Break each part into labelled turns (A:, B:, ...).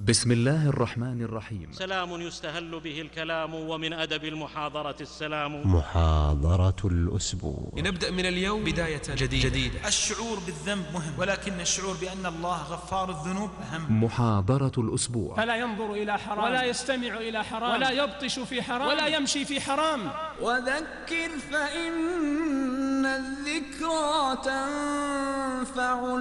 A: بسم الله الرحمن الرحيم.
B: سلام يستهل به الكلام، ومن أدب المحاضرة السلام.
C: محاضرة الأسبوع.
D: لنبدأ من اليوم بداية جديدة.
E: الشعور بالذنب مهم، ولكن الشعور بأن الله غفار الذنوب أهم.
A: محاضرة الأسبوع.
F: فلا ينظر إلى حرام، ولا يستمع إلى حرام، ولا يبطش في حرام، ولا يمشي في حرام.
G: وذكر فإن الذكرى تنفع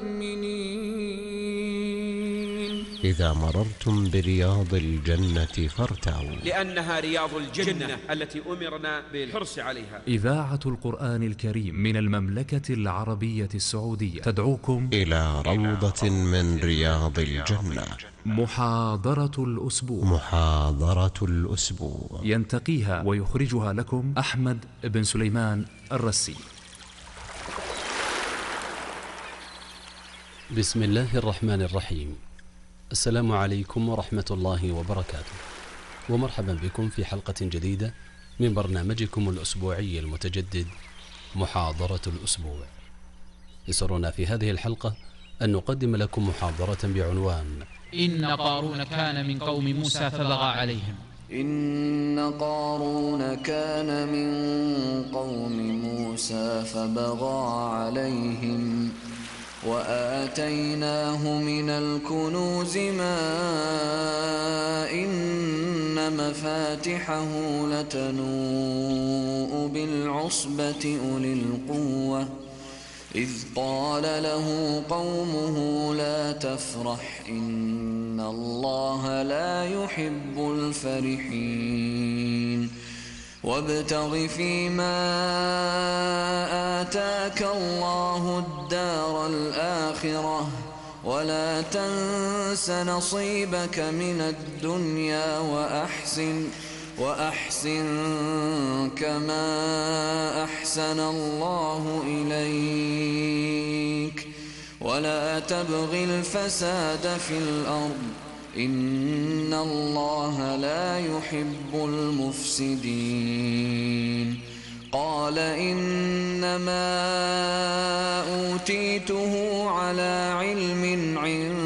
G: المؤمنين.
C: إذا مررتم برياض الجنة فارتعوا،
D: لأنها رياض الجنة التي أمرنا بالحرص عليها.
A: إذاعة القرآن الكريم من المملكة العربية السعودية تدعوكم
C: إلى روضة من رياض الجنة.
A: محاضرة الأسبوع.
C: محاضرة الأسبوع
A: ينتقيها ويخرجها لكم أحمد بن سليمان الرسي.
H: بسم الله الرحمن الرحيم. السلام عليكم ورحمة الله وبركاته، ومرحبا بكم في حلقة جديدة من برنامجكم الأسبوعي المتجدد محاضرة الأسبوع. يسرنا في هذه الحلقة أن نقدم لكم محاضرة بعنوان
I: إن قارون كان من قوم موسى فبغى عليهم.
G: إن قارون كان من قوم موسى فبغى عليهم وآتيناه من الكنوز ما إن مفاتحه لتنوء بالعصبة أولي القوة إذ قال له قومه لا تفرح إن الله لا يحب الفرحين وابتغ فيما آتاك الله الدار الآخرة ولا تنس نصيبك من الدنيا وأحسن كما أحسن الله إليك ولا تبغ الفساد في الأرض إن الله لا يحب المفسدين. قال إنما أوتيته على علم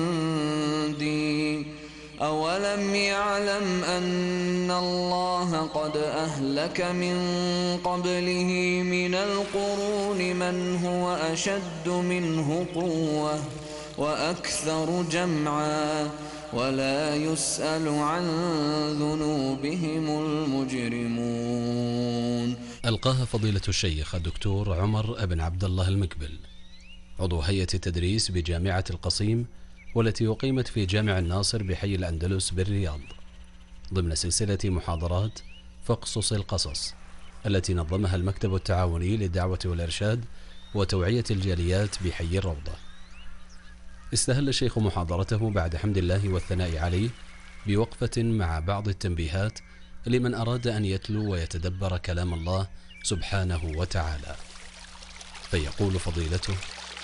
G: عندي أولم يعلم أن الله قد أهلك من قبله من القرون من هو أشد منه قوة وأكثر جمعا ولا يسأل عن ذنوبهم المجرمون.
H: ألقاها فضيلة الشيخ الدكتور عمر بن عبد الله المقبل، عضو هيئة التدريس بجامعة القصيم، والتي أقيمت في جامع الناصر بحي الأندلس بالرياض، ضمن سلسلة محاضرات فاقصص القصص التي نظمها المكتب التعاوني للدعوة والإرشاد وتوعية الجاليات بحي الروضة. استهل الشيخ محاضرته بعد حمد الله والثناء عليه بوقفة مع بعض التنبيهات لمن أراد أن يتلو ويتدبر كلام الله سبحانه وتعالى، فيقول فضيلته: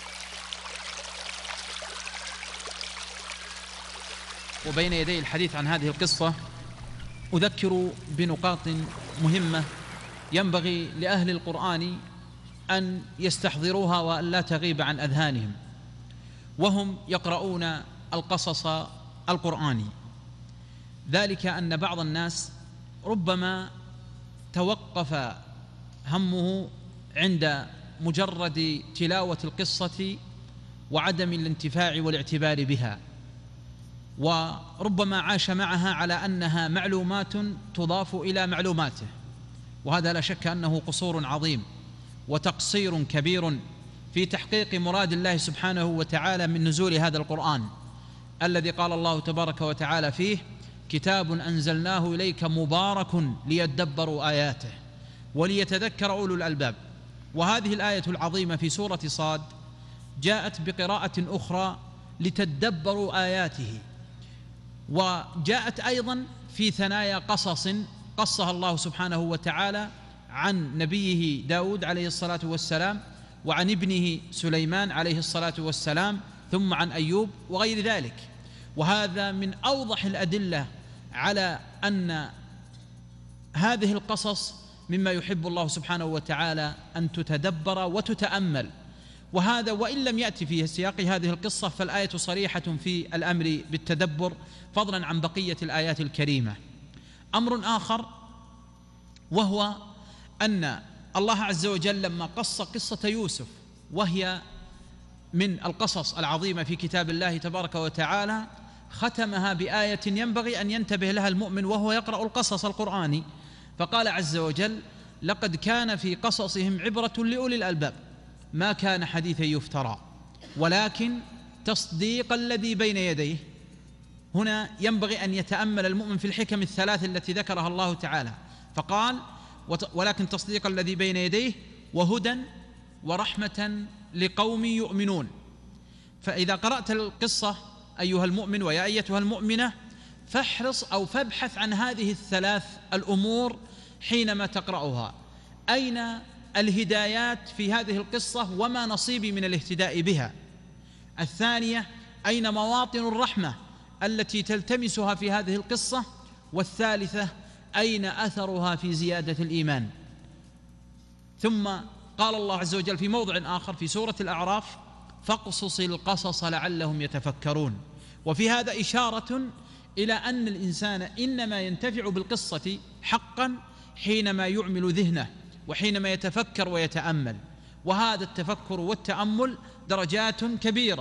I: وبين يدي الحديث عن هذه القصة أذكر بنقاط مهمة ينبغي لأهل القرآن أن يستحضروها وأن لا تغيب عن أذهانهم وهم يقرؤون القصص القرآني. ذلك أن بعض الناس ربما توقف همه عند مجرد تلاوة القصة وعدم الانتفاع والاعتبار بها، وربما عاش معها على أنها معلومات تضاف إلى معلوماته، وهذا لا شك أنه قصور عظيم وتقصير كبير في تحقيق مراد الله سبحانه وتعالى من نزول هذا القرآن الذي قال الله تبارك وتعالى فيه: كتاب أنزلناه إليك مبارك ليدبروا آياته وليتذكر أولو الألباب. وهذه الآية العظيمة في سورة صاد جاءت بقراءة أخرى لتدبروا آياته، وجاءت أيضا في ثنايا قصص قصها الله سبحانه وتعالى عن نبيه داود عليه الصلاة والسلام وعن ابنه سليمان عليه الصلاة والسلام ثم عن أيوب وغير ذلك. وهذا من أوضح الأدلة على أن هذه القصص مما يحب الله سبحانه وتعالى أن تتدبر وتتأمل، وهذا وإن لم يأتي فيه سياق هذه القصة فالآية صريحة في الأمر بالتدبر فضلا عن بقية الآيات الكريمة. أمر آخر وهو أن الله عز وجل لما قص قصة يوسف وهي من القصص العظيمة في كتاب الله تبارك وتعالى ختمها بآية ينبغي أن ينتبه لها المؤمن وهو يقرأ القصص القرآني، فقال عز وجل: لقد كان في قصصهم عبرة لأولي الألباب ما كان حديثا يفترى ولكن تصديق الذي بين يديه. هنا ينبغي أن يتأمل المؤمن في الحكم الثلاث التي ذكرها الله تعالى، فقال: ولكن تصديق الذي بين يديه وهدى ورحمة لقوم يؤمنون. فإذا قرأت القصة أيها المؤمن ويا أيتها المؤمنة فاحرص أو فابحث عن هذه الثلاث الأمور حينما تقرأها. أين الهدايات في هذه القصة وما نصيبي من الاهتداء بها؟ الثانية: أين مواطن الرحمة التي تلتمسها في هذه القصة؟ والثالثة: أين أثرها في زيادة الإيمان؟ ثم قال الله عز وجل في موضع آخر في سورة الأعراف: فاقصص القصص لعلهم يتفكرون. وفي هذا إشارة إلى أن الإنسان إنما ينتفع بالقصة حقا حينما يعمل ذهنه وحينما يتفكر ويتأمل، وهذا التفكر والتأمل درجات كبيرة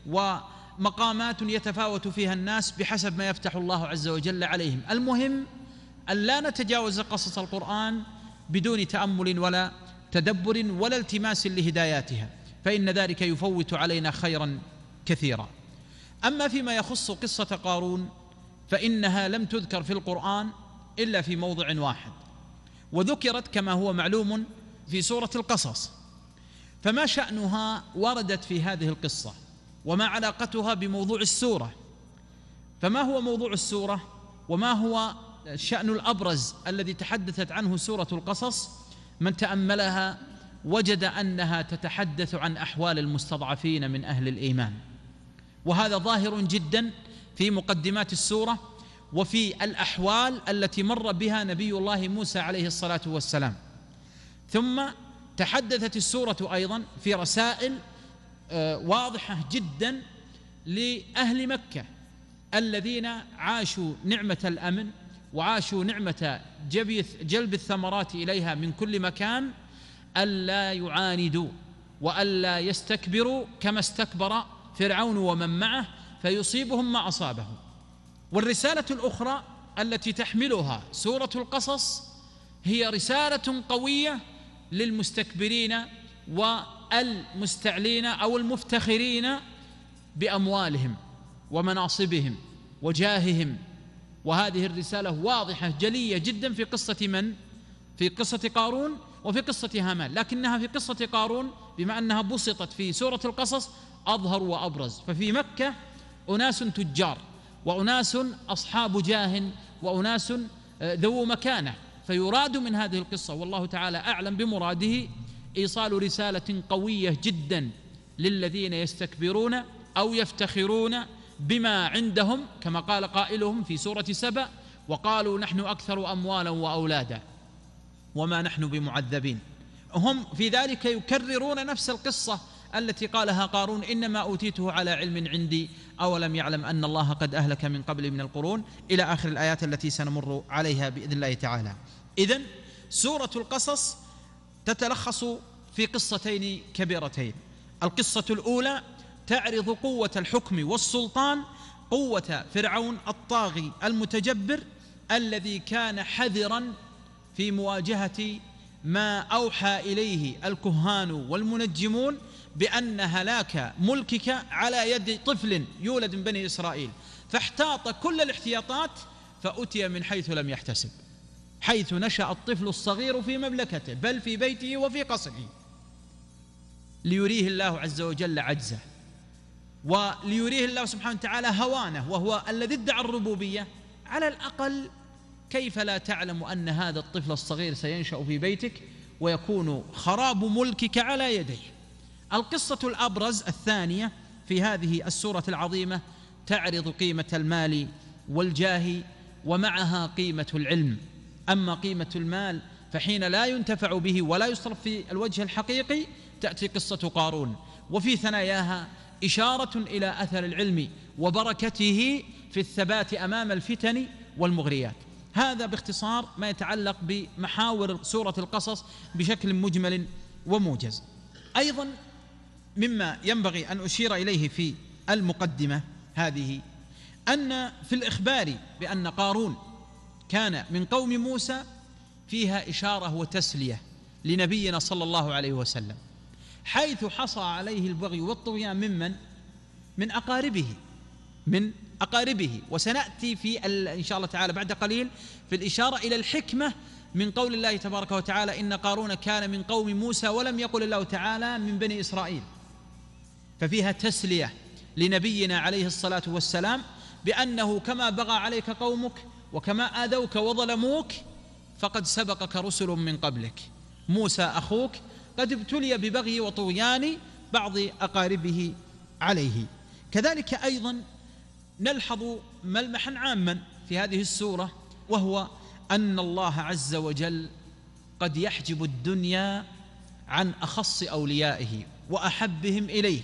I: ومقامات يتفاوت فيها الناس بحسب ما يفتح الله عز وجل عليهم. المهم أن لا نتجاوز قصص القرآن بدون تأمل ولا تدبر ولا التماس لهداياتها، فإن ذلك يفوت علينا خيرا كثيرا. أما فيما يخص قصة قارون فإنها لم تذكر في القرآن إلا في موضع واحد، وذكرت كما هو معلوم في سورة القصص. فما شأنها وردت في هذه القصة وما علاقتها بموضوع السورة؟ فما هو موضوع السورة وما هو الشأن الأبرز الذي تحدثت عنه سورة القصص؟ من تأملها وجد أنها تتحدث عن أحوال المستضعفين من أهل الإيمان، وهذا ظاهر جدا في مقدمات السورة وفي الأحوال التي مر بها نبي الله موسى عليه الصلاة والسلام. ثم تحدثت السورة أيضا في رسائل واضحة جدا لأهل مكة الذين عاشوا نعمة الأمن وعاشوا نعمة جلب الثمرات إليها من كل مكان، ألا يعاندوا وألا يستكبروا كما استكبر فرعون ومن معه فيصيبهم ما أصابهم. والرسالة الأخرى التي تحملها سورة القصص هي رسالة قوية للمستكبرين والمستعلين أو المفتخرين بأموالهم ومناصبهم وجاههم. وهذه الرسالة واضحة جلية جدا في قصة من؟ في قصة قارون وفي قصة هامان، لكنها في قصة قارون بما أنها بسطت في سورة القصص أظهر وأبرز. ففي مكة أناس تجار وأناس أصحاب جاه وأناس ذو مكانة، فيراد من هذه القصة والله تعالى أعلم بمراده إيصال رسالة قوية جدا للذين يستكبرون أو يفتخرون بما عندهم، كما قال قائلهم في سورة سبأ: وقالوا نحن أكثر أموالا وأولادا وما نحن بمعذبين. هم في ذلك يكررون نفس القصة التي قالها قارون: إنما أوتيته على علم عندي أولم يعلم أن الله قد أهلك من قبل من القرون، إلى آخر الآيات التي سنمر عليها بإذن الله تعالى. إذن سورة القصص تتلخص في قصتين كبيرتين. القصة الأولى تعرض قوة الحكم والسلطان، قوة فرعون الطاغي المتجبر الذي كان حذرا في مواجهة ما أوحى إليه الكهان والمنجمون بأن هلاك ملكك على يد طفل يولد من بني إسرائيل، فاحتاط كل الاحتياطات فأتي من حيث لم يحتسب، حيث نشأ الطفل الصغير في مملكته بل في بيته وفي قصره، ليريه الله عز وجل عجزه وليريه الله سبحانه وتعالى هوانه، وهو الذي ادعى الربوبية. على الأقل كيف لا تعلم أن هذا الطفل الصغير سينشأ في بيتك ويكون خراب ملكك على يديه؟ القصة الأبرز الثانية في هذه السورة العظيمة تعرض قيمة المال والجاه ومعها قيمة العلم. أما قيمة المال فحين لا ينتفع به ولا يصرف في الوجه الحقيقي تأتي قصة قارون، وفي ثناياها إشارة إلى أثر العلم وبركته في الثبات أمام الفتن والمغريات. هذا باختصار ما يتعلق بمحاور سورة القصص بشكل مجمل وموجز. أيضا مما ينبغي أن أشير إليه في المقدمة هذه أن في الإخبار بأن قارون كان من قوم موسى فيها إشارة وتسلية لنبينا صلى الله عليه وسلم، حيث حصى عليه البغي والطغيان من أقاربه. وسنأتي في إن شاء الله تعالى بعد قليل في الإشارة إلى الحكمة من قول الله تبارك وتعالى إن قارون كان من قوم موسى ولم يقل الله تعالى من بني إسرائيل، ففيها تسلية لنبينا عليه الصلاة والسلام بأنه كما بغى عليك قومك وكما آذوك وظلموك فقد سبقك رسل من قبلك، موسى أخوك قد ابتلي ببغي وطغيان بعض أقاربه عليه. كذلك أيضا نلحظ ملمحا عاما في هذه السورة، وهو أن الله عز وجل قد يحجب الدنيا عن أخص أوليائه وأحبهم إليه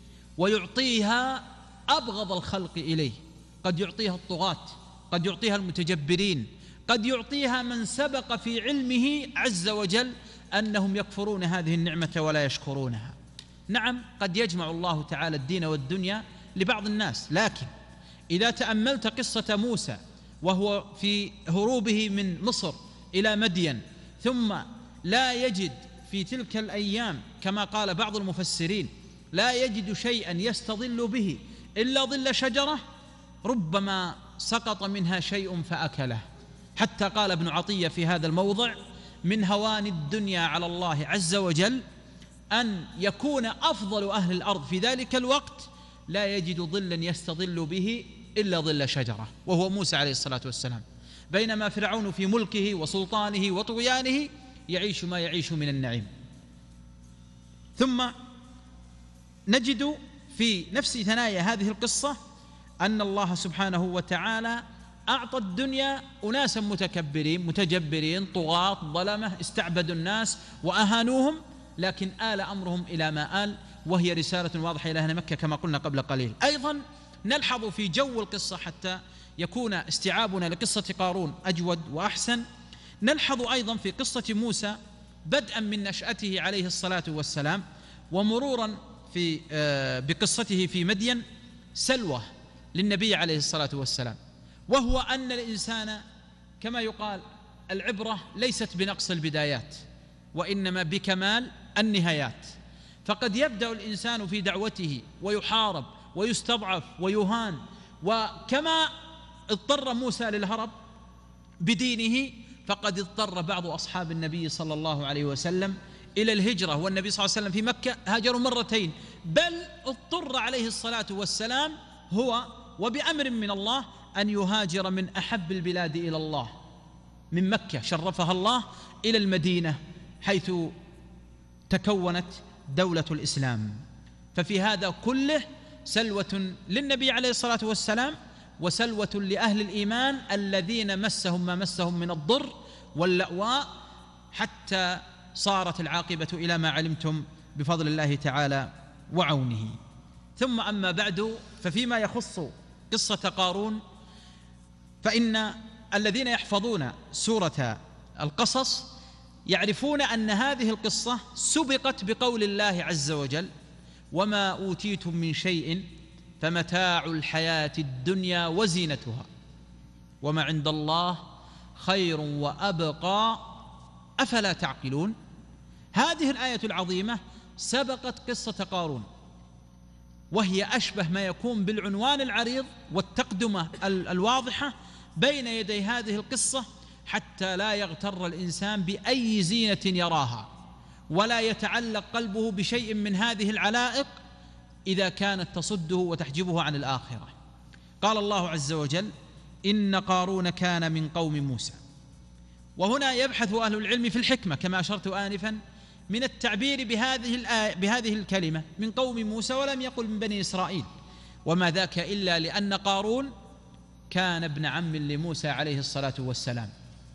I: ويعطيها أبغض الخلق إليه، قد يعطيها الطغاة، قد يعطيها المتجبرين، قد يعطيها من سبق في علمه عز وجل أنهم يكفرون هذه النعمة ولا يشكرونها. نعم قد يجمع الله تعالى الدين والدنيا لبعض الناس، لكن إذا تأملت قصة موسى وهو في هروبه من مصر إلى مدين، ثم لا يجد في تلك الأيام كما قال بعض المفسرين لا يجد شيئا يستظل به إلا ظل شجرة، ربما سقط منها شيء فأكله. حتى قال ابن عطية في هذا الموضع من هوان الدنيا على الله عز وجل أن يكون أفضل أهل الأرض في ذلك الوقت لا يجد ظلا يستظل به إلا ظل شجرة، وهو موسى عليه الصلاة والسلام، بينما فرعون في ملكه وسلطانه وطغيانه يعيش ما يعيش من النعيم. ثم نجد في نفس ثنايا هذه القصة أن الله سبحانه وتعالى أعطى الدنيا أناسا متجبرين طغاة ظلمة استعبدوا الناس وأهانوهم، لكن آل أمرهم إلى ما آل، وهي رسالة واضحة إلى أهل مكة كما قلنا قبل قليل. أيضا نلحظ في جو القصة حتى يكون استيعابنا لقصة قارون أجود وأحسن، نلحظ أيضا في قصة موسى بدءا من نشأته عليه الصلاة والسلام ومرورا بقصته في مدين سلوى للنبي عليه الصلاة والسلام، وهو أن الإنسان كما يقال العبرة ليست بنقص البدايات وإنما بكمال النهايات. فقد يبدأ الإنسان في دعوته ويحارب ويستضعف ويهان، وكما اضطر موسى للهرب بدينه فقد اضطر بعض أصحاب النبي صلى الله عليه وسلم إلى الهجرة، والنبي صلى الله عليه وسلم في مكة هاجروا مرتين، بل اضطر عليه الصلاة والسلام هو وبأمر من الله أن يهاجر من أحب البلاد إلى الله من مكة شرفها الله إلى المدينة حيث تكونت دولة الإسلام. ففي هذا كله سلوة للنبي عليه الصلاة والسلام وسلوة لأهل الإيمان الذين مسهم ما مسهم من الضر واللأواء، حتى صارت العاقبة إلى ما علمتم بفضل الله تعالى وعونه. ثم أما بعد، ففيما يخص قصة قارون فإن الذين يحفظون سورة القصص يعرفون أن هذه القصة سبقت بقول الله عز وجل وما أوتيتم من شيء فمتاع الحياة الدنيا وزينتها وما عند الله خير وأبقى أفلا تعقلون. هذه الآية العظيمة سبقت قصة قارون، وهي أشبه ما يكون بالعنوان العريض والتقدمة الواضحة بين يدي هذه القصة، حتى لا يغتر الإنسان بأي زينة يراها ولا يتعلق قلبه بشيء من هذه العلائق إذا كانت تصده وتحجبه عن الآخرة. قال الله عز وجل إن قارون كان من قوم موسى. وهنا يبحث أهل العلم في الحكمة كما أشرت آنفا من التعبير بهذه الكلمة من قوم موسى ولم يقل من بني إسرائيل، وما ذاك إلا لأن قارون كان ابن عم لموسى عليه الصلاة والسلام،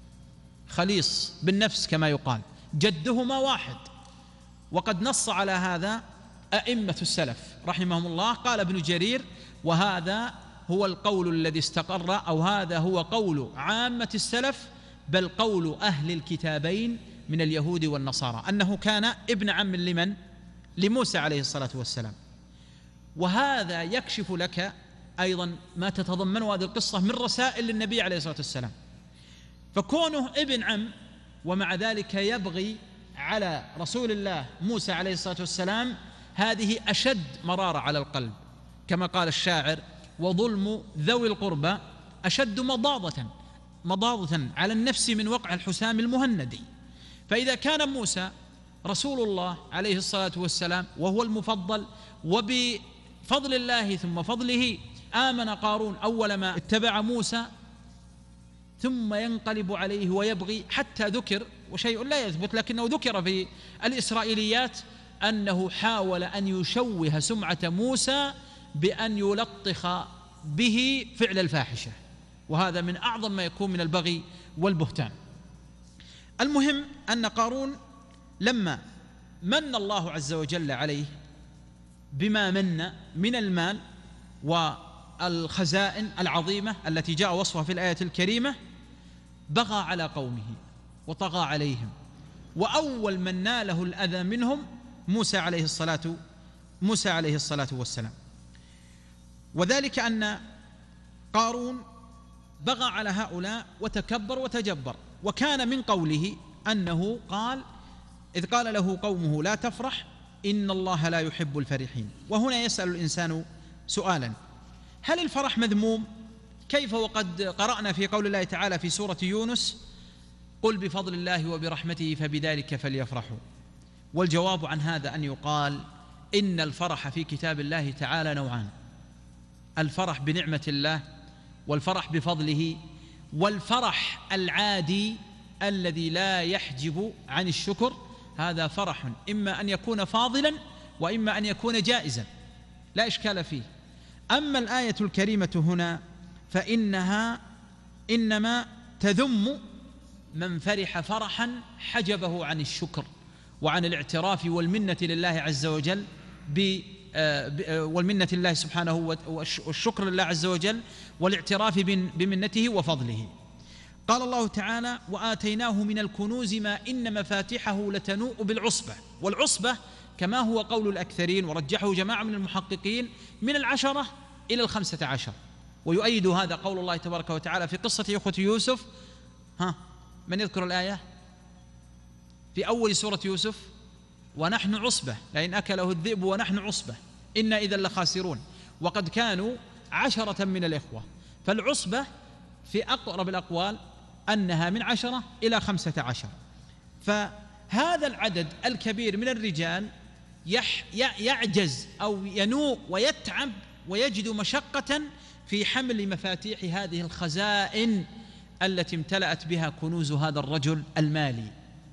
I: خليص بالنفس كما يقال، جدهما واحد. وقد نص على هذا أئمة السلف رحمهم الله. قال ابن جرير: وهذا هو القول الذي استقر، أو هذا هو قول عامة السلف، بل قول أهل الكتابين من اليهود والنصارى، أنه كان ابن عم لمن؟ لموسى عليه الصلاة والسلام. وهذا يكشف لك أيضا ما تتضمنه هذه القصة من رسائل النبي عليه الصلاة والسلام. فكونه ابن عم ومع ذلك يبغي على رسول الله موسى عليه الصلاة والسلام، هذه أشد مرارة على القلب، كما قال الشاعر: وظلم ذوي القربى أشد مضاضة على النفس من وقع الحسام المهندي. فإذا كان موسى رسول الله عليه الصلاة والسلام وهو المفضل، وبفضل الله ثم فضله آمن قارون أول ما اتبع موسى، ثم ينقلب عليه ويبغي، حتى ذكر، وشيء لا يثبت لكنه ذكر في الإسرائيليات، أنه حاول أن يشوه سمعة موسى بأن يلطخ به فعل الفاحشة، وهذا من أعظم ما يكون من البغي والبهتان. المهم أن قارون لما من الله عز وجل عليه بما من المال والخزائن العظيمة التي جاء وصفها في الآية الكريمة، بغى على قومه وطغى عليهم، وأول من ناله الأذى منهم موسى عليه الصلاة والسلام. وذلك أن قارون بغى على هؤلاء وتكبر وتجبر، وكان من قوله أنه قال: إذ قال له قومه لا تفرح إن الله لا يحب الفرحين. وهنا يسأل الإنسان سؤالا: هل الفرح مذموم؟ كيف وقد قرأنا في قول الله تعالى في سورة يونس: قل بفضل الله وبرحمته فبذلك فليفرحوا. والجواب عن هذا أن يقال: إن الفرح في كتاب الله تعالى نوعان: الفرح بنعمة الله، والفرح بفضله، والفرح العادي الذي لا يحجب عن الشكر، هذا فرح إما أن يكون فاضلا وإما أن يكون جائزا، لا إشكال فيه. أما الآية الكريمة هنا فإنها إنما تذم من فرح فرحا حجبه عن الشكر وعن الاعتراف والمنة لله عز وجل والمنة لله سبحانه والشكر لله عز وجل والاعتراف بمنته وفضله. قال الله تعالى: وآتيناه من الكنوز ما إن مفاتحه لتنوء بالعصبة. والعصبة كما هو قول الأكثرين ورجحه جماعة من المحققين من 10 إلى 15. ويؤيد هذا قول الله تبارك وتعالى في قصة إخوة يوسف. من يذكر الآية في أول سورة يوسف؟ ونحن عصبة لئن أكله الذئب ونحن عصبة إنا إذا لخاسرون. وقد كانوا 10 من الإخوة، فالعصبة في أقرب الأقوال أنها من 10 إلى 15. فهذا العدد الكبير من الرجال يعجز أو ينوء ويتعب ويجد مشقة في حمل مفاتيح هذه الخزائن التي امتلأت بها كنوز هذا الرجل المالي.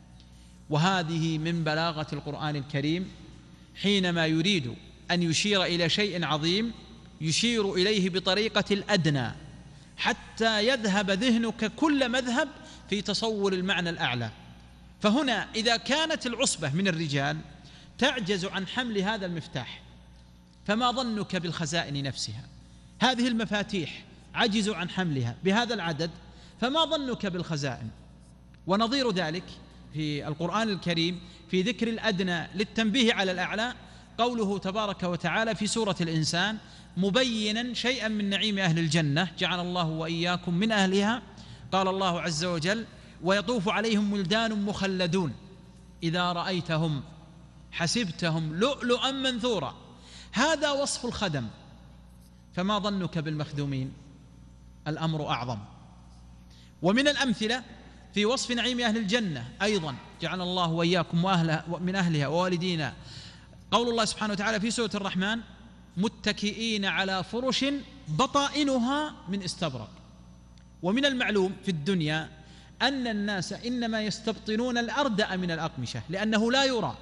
I: وهذه من بلاغة القرآن الكريم، حينما يريد أن يشير إلى شيء عظيم يشير إليه بطريقة الأدنى حتى يذهب ذهنك كل مذهب في تصور المعنى الأعلى. فهنا إذا كانت العصبة من الرجال تعجز عن حمل هذا المفتاح، فما ظنك بالخزائن نفسها؟ هذه المفاتيح عجزوا عن حملها بهذا العدد، فما ظنك بالخزائن؟ ونظير ذلك في القرآن الكريم في ذكر الأدنى للتنبيه على الأعلى قوله تبارك وتعالى في سورة الإنسان مبينا شيئا من نعيم أهل الجنة جعل الله وإياكم من أهلها. قال الله عز وجل: ويطوف عليهم ولدان مخلدون إذا رأيتهم حسبتهم لؤلؤا منثورا. هذا وصف الخدم، فما ظنك بالمخدومين؟ الأمر أعظم. ومن الأمثلة في وصف نعيم أهل الجنة أيضا جعل الله وإياكم من أهلها ووالدينا قول الله سبحانه وتعالى في سورة الرحمن: متكئين على فرش بطائنها من استبرق. ومن المعلوم في الدنيا أن الناس إنما يستبطنون الأردأ من الأقمشة لأنه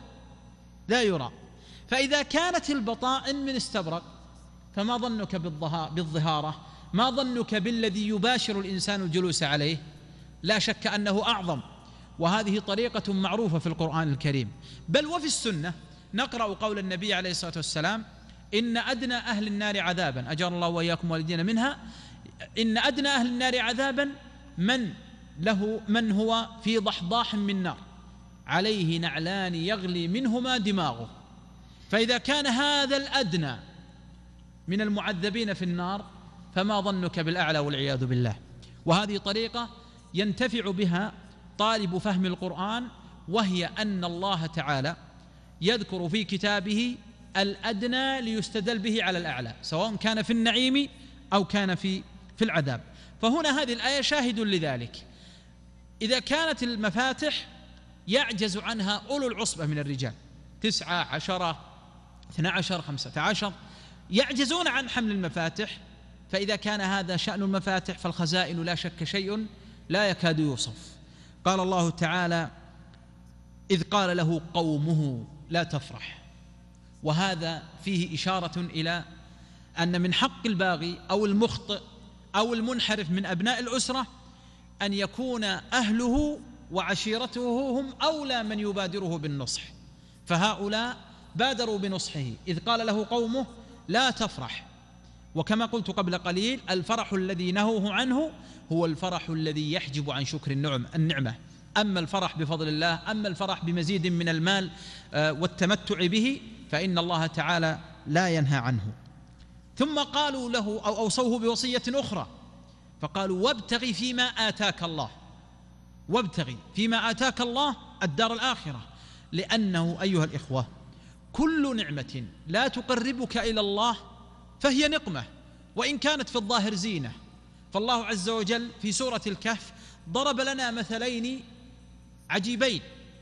I: لا يرى. فإذا كانت البطائن من استبرق فما ظنك بالظهارة؟ ما ظنك بالذي يباشر الإنسان الجلوس عليه؟ لا شك أنه أعظم. وهذه طريقة معروفة في القرآن الكريم، بل وفي السنة نقرأ قول النبي عليه الصلاة والسلام: إن أدنى أهل النار عذابا، أجر الله وإياكم والدين منها، إن أدنى أهل النار عذابا من هو في ضحضاح من نار عليه نعلان يغلي منهما دماغه. فإذا كان هذا الأدنى من المعذبين في النار فما ظنك بالأعلى والعياذ بالله. وهذه طريقة ينتفع بها طالب فهم القرآن، وهي أن الله تعالى يذكر في كتابه الأدنى ليستدل به على الأعلى، سواء كان في النعيم أو كان في العذاب. فهنا هذه الآية شاهد لذلك. إذا كانت المفاتح يعجز عنها أولو العصبة من الرجال 9 10 12 15 يعجزون عن حمل المفاتح، فإذا كان هذا شأن المفاتح فالخزائن لا شك شيء لا يكاد يوصف. قال الله تعالى: إذ قال له قومه لا تفرح. وهذا فيه إشارة إلى أن من حق الباغي أو المخطئ أو المنحرف من أبناء الأسرة أن يكون أهله وعشيرته هم أولى من يبادره بالنصح، فهؤلاء بادروا بنصحه. إذ قال له قومه لا تفرح. وكما قلت قبل قليل، الفرح الذي نهوه عنه هو الفرح الذي يحجب عن شكر النعمة. أما الفرح بفضل الله، أما الفرح بمزيد من المال والتمتع به، فإن الله تعالى لا ينهى عنه. ثم قالوا له أو أوصوه بوصية أخرى، فقالوا: وابتغي فيما آتاك الله، وابتغي فيما آتاك الله الدار الآخرة. لأنه أيها الإخوة كل نعمة لا تقربك إلى الله فهي نقمة، وإن كانت في الظاهر زينة. فالله عز وجل في سورة الكهف ضرب لنا مثلين عجيبين.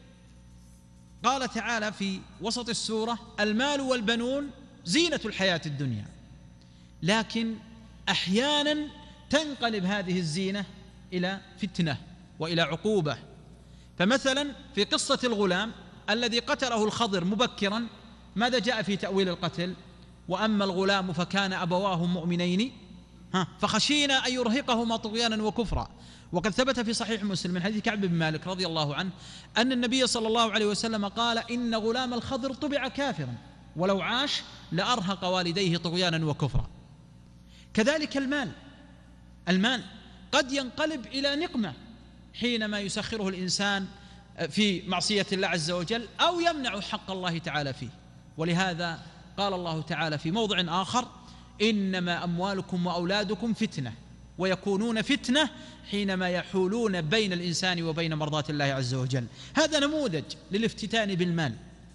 I: قال تعالى في وسط السورة: المال والبنون زينة الحياة الدنيا، لكن أحيانا تنقلب هذه الزينة إلى فتنة وإلى عقوبة. فمثلا في قصة الغلام الذي قتله الخضر مبكرا، ماذا جاء في تأويل القتل؟ وأما الغلام فكان أبواه مؤمنين فخشينا أن يرهقهما طغيانا وكفرا. وقد ثبت في صحيح مسلم من حديث كعب بن مالك رضي الله عنه أن النبي صلى الله عليه وسلم قال: إن غلام الخضر طبع كافرا ولو عاش لأرهق والديه طغيانا وكفرا. كذلك المال قد ينقلب إلى نقمة حينما يسخره الإنسان في معصية الله عز وجل أو يمنع حق الله تعالى فيه. ولهذا قال الله تعالى في موضع آخر: إنما أموالكم وأولادكم فتنة ويكونون فتنة حينما يحولون بين الإنسان وبين مرضاة الله عز وجل. هذا نموذج للافتتان بالمال.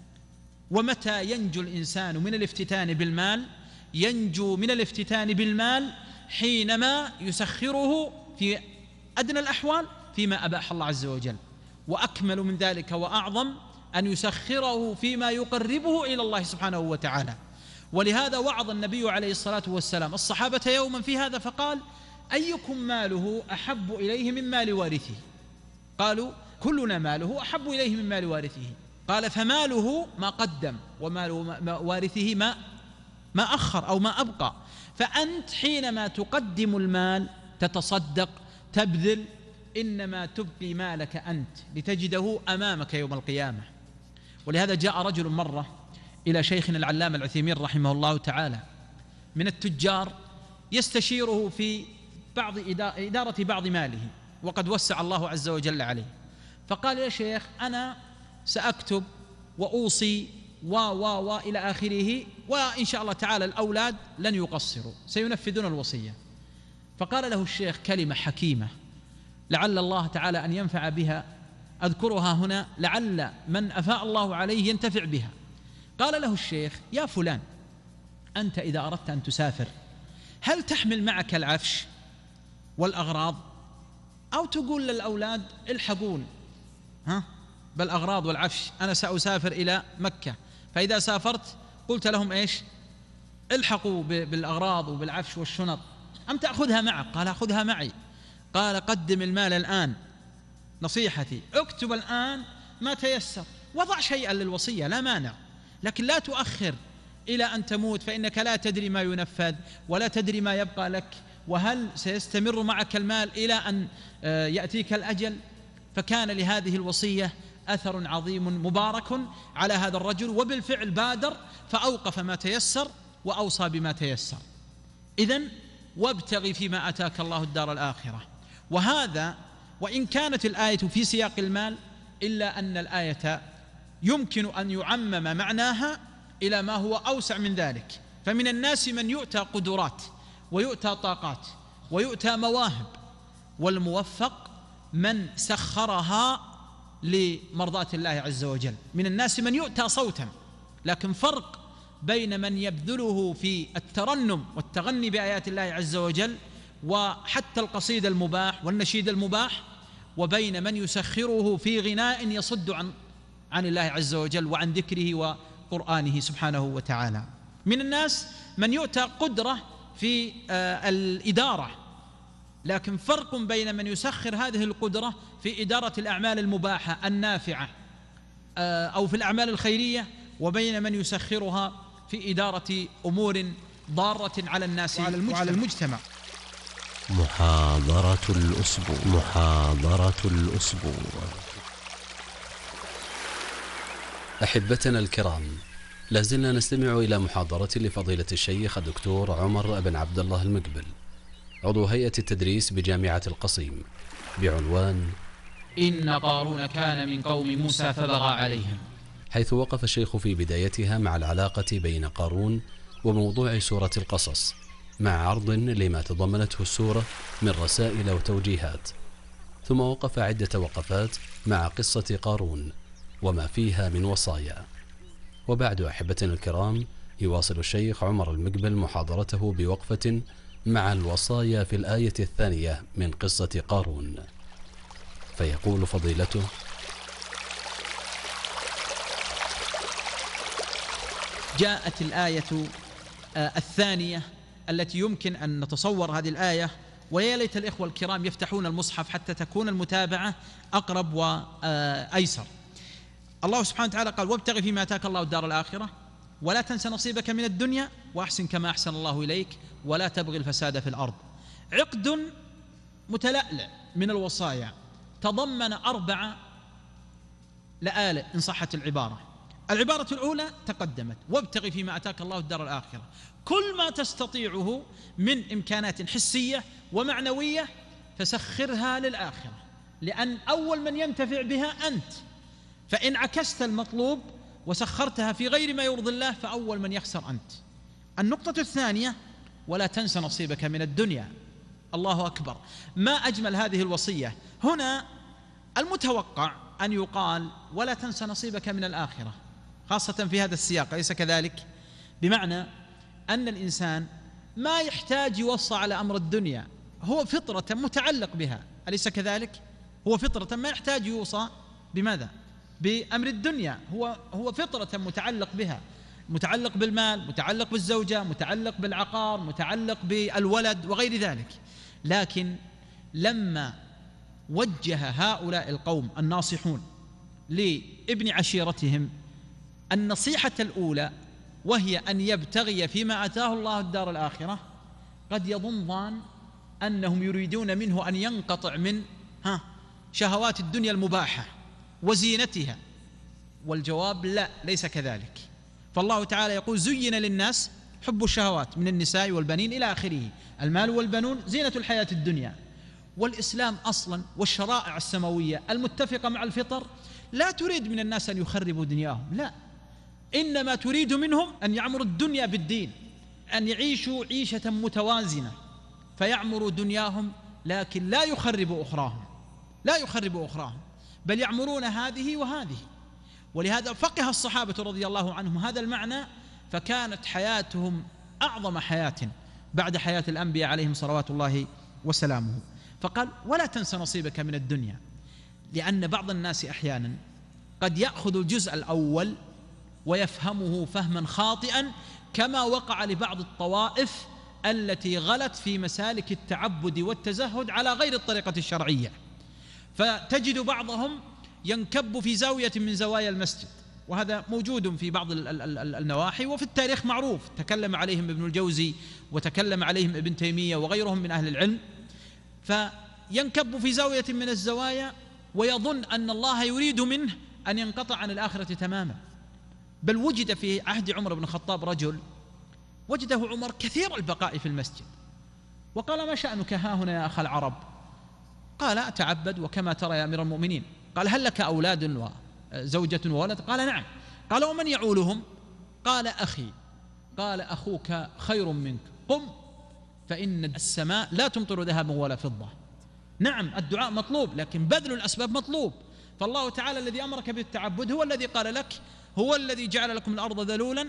I: ومتى ينجو الإنسان من الافتتان بالمال؟ ينجو من الافتتان بالمال حينما يسخره في أدنى الأحوال فيما أباح الله عز وجل، وأكمل من ذلك وأعظم أن يسخره فيما يقربه إلى الله سبحانه وتعالى. ولهذا وعظ النبي عليه الصلاة والسلام الصحابة يوما في هذا فقال: أيكم ماله أحب إليه من مال وارثه؟ قالوا: كلنا ماله أحب إليه من مال وارثه. قال: فماله ما قدم ومال وارثه ما أخر أو ما أبقى. فأنت حينما تقدم المال تتصدق تبذل، إنما تبقي مالك أنت لتجده أمامك يوم القيامة. ولهذا جاء رجل مرة إلى شيخنا العلامة العثيمين رحمه الله تعالى من التجار يستشيره في بعض إدارة بعض ماله، وقد وسع الله عز وجل عليه. فقال: يا شيخ أنا سأكتب وأوصي إلى آخره، وإن شاء الله تعالى الأولاد لن يقصروا سينفذون الوصية. فقال له الشيخ كلمة حكيمة لعل الله تعالى أن ينفع بها، أذكرها هنا لعل من أفاء الله عليه ينتفع بها. قال له الشيخ: يا فلان، أنت إذا أردت أن تسافر هل تحمل معك العفش والأغراض، أو تقول للأولاد الحقون بالأغراض والعفش، أنا سأسافر إلى مكة، فإذا سافرت قلت لهم إيش؟ الحقوا بالأغراض وبالعفش والشنط، أم تأخذها معك؟ قال: أخذها معي. قال: قدم المال الآن، نصيحتي اكتب الآن ما تيسر، وضع شيئا للوصية لا مانع، لكن لا تؤخر إلى أن تموت، فإنك لا تدري ما ينفذ ولا تدري ما يبقى لك، وهل سيستمر معك المال إلى أن يأتيك الأجل. فكان لهذه الوصية أثر عظيم مبارك على هذا الرجل، وبالفعل بادر فأوقف ما تيسر وأوصى بما تيسر. إذن وابتغ فيما أتاك الله الدار الآخرة. وهذا وإن كانت الآية في سياق المال إلا أن الآية يمكن أن يعمم معناها إلى ما هو أوسع من ذلك. فمن الناس من يؤتى قدرات ويؤتى طاقات ويؤتى مواهب، والموفق من سخرها لمرضاة الله عز وجل. من الناس من يؤتى صوتا، لكن فرق بين من يبذله في الترنم والتغني بآيات الله عز وجل وحتى القصيد المباح والنشيد المباح، وبين من يسخره في غناء يصد عن الله عز وجل وعن ذكره وقرآنه سبحانه وتعالى. من الناس من يؤتى قدرة في الإدارة، لكن فرق بين من يسخر هذه القدرة في إدارة الأعمال المباحة النافعة أو في الأعمال الخيرية، وبين من يسخرها في إدارة أمور ضارة على الناس وعلى المجتمع.
C: محاضرة الأسبوع. محاضرة الأسبوع.
H: أحبتنا الكرام، لازلنا نستمع إلى محاضرة لفضيلة الشيخ الدكتور عمر بن عبد الله المقبل، عضو هيئة التدريس بجامعة القصيم، بعنوان
I: إن قارون كان من قوم موسى فبغى عليهم،
H: حيث وقف الشيخ في بدايتها مع العلاقة بين قارون وموضوع سورة القصص، مع عرض لما تضمنته السورة من رسائل وتوجيهات، ثم وقف عدة وقفات مع قصة قارون وما فيها من وصايا. وبعد أحبتنا الكرام، يواصل الشيخ عمر المقبل محاضرته بوقفة مع الوصايا في الآية الثانية من قصة قارون، فيقول فضيلته:
I: جاءت الآية الثانية التي يمكن أن نتصور هذه الآية، ويا ليت الإخوة الكرام يفتحون المصحف حتى تكون المتابعة أقرب وأيسر. الله سبحانه وتعالى قال: وابتغ فيما آتاك الله الدار الآخرة ولا تنس نصيبك من الدنيا وأحسن كما أحسن الله إليك ولا تبغي الفساد في الأرض. عقد متلألئ من الوصايا تضمن 4 لآلئ إن صحت العبارة. العبارة الأولى تقدمت: وابتغ فيما أتاك الله الدار الآخرة، كل ما تستطيعه من إمكانات حسية ومعنوية فسخرها للآخرة، لأن أول من ينتفع بها أنت، فإن عكست المطلوب وسخرتها في غير ما يرضي الله فأول من يخسر أنت. النقطة الثانية: ولا تنس نصيبك من الدنيا. الله أكبر، ما أجمل هذه الوصية. هنا المتوقع أن يقال: ولا تنس نصيبك من الآخرة، خاصة في هذا السياق، أليس كذلك؟ بمعنى أن الإنسان ما يحتاج يوصى على أمر الدنيا، هو فطرة متعلق بها، أليس كذلك؟ هو فطرة ما يحتاج يوصى بماذا؟ بأمر الدنيا، هو فطرة متعلق بها، متعلق بالمال، متعلق بالزوجة، متعلق بالعقار، متعلق بالولد وغير ذلك. لكن لما وجه هؤلاء القوم الناصحون لابن عشيرتهم النصيحة الأولى، وهي أن يبتغي فيما أتاه الله الدار الآخرة، قد يظن ظان أنهم يريدون منه أن ينقطع من شهوات الدنيا المباحة وزينتها، والجواب لا، ليس كذلك. فالله تعالى يقول: زين للناس حب الشهوات من النساء والبنين إلى آخره، المال والبنون زينة الحياة الدنيا. والإسلام أصلا والشرائع السماوية المتفقة مع الفطر لا تريد من الناس أن يخربوا دنياهم، لا، إنما تريد منهم أن يعمروا الدنيا بالدين، أن يعيشوا عيشة متوازنة، فيعمروا دنياهم لكن لا يخربوا أخراهم، لا يخربوا أخراهم، بل يعمرون هذه وهذه. ولهذا فقه الصحابة رضي الله عنهم هذا المعنى، فكانت حياتهم أعظم حياة بعد حياة الأنبياء عليهم صلوات الله وسلامه. فقال: ولا تنس نصيبك من الدنيا، لأن بعض الناس أحيانا قد يأخذ الجزء الأول ويفهمه فهما خاطئا، كما وقع لبعض الطوائف التي غلت في مسالك التعبد والتزهد على غير الطريقة الشرعية. فتجد بعضهم ينكب في زاوية من زوايا المسجد، وهذا موجود في بعض النواحي، وفي التاريخ معروف، تكلم عليهم ابن الجوزي وتكلم عليهم ابن تيمية وغيرهم من أهل العلم. فينكب في زاوية من الزوايا ويظن أن الله يريد منه أن ينقطع عن الآخرة تماما. بل وجد في عهد عمر بن الخطاب رجل وجده عمر كثير البقاء في المسجد، وقال: ما شأنك ها هنا يا أخ العرب؟ قال: أتعبد وكما ترى يا أمير المؤمنين. قال: هل لك أولاد وزوجة وولد؟ قال: نعم. قال: ومن يعولهم؟ قال: أخي. قال: أخوك خير منك، قم فإن السماء لا تمطر ذهبا ولا فضة. نعم الدعاء مطلوب، لكن بذل الأسباب مطلوب. فالله تعالى الذي أمرك بالتعبد هو الذي قال لك: هو الذي جعل لكم الأرض ذلولا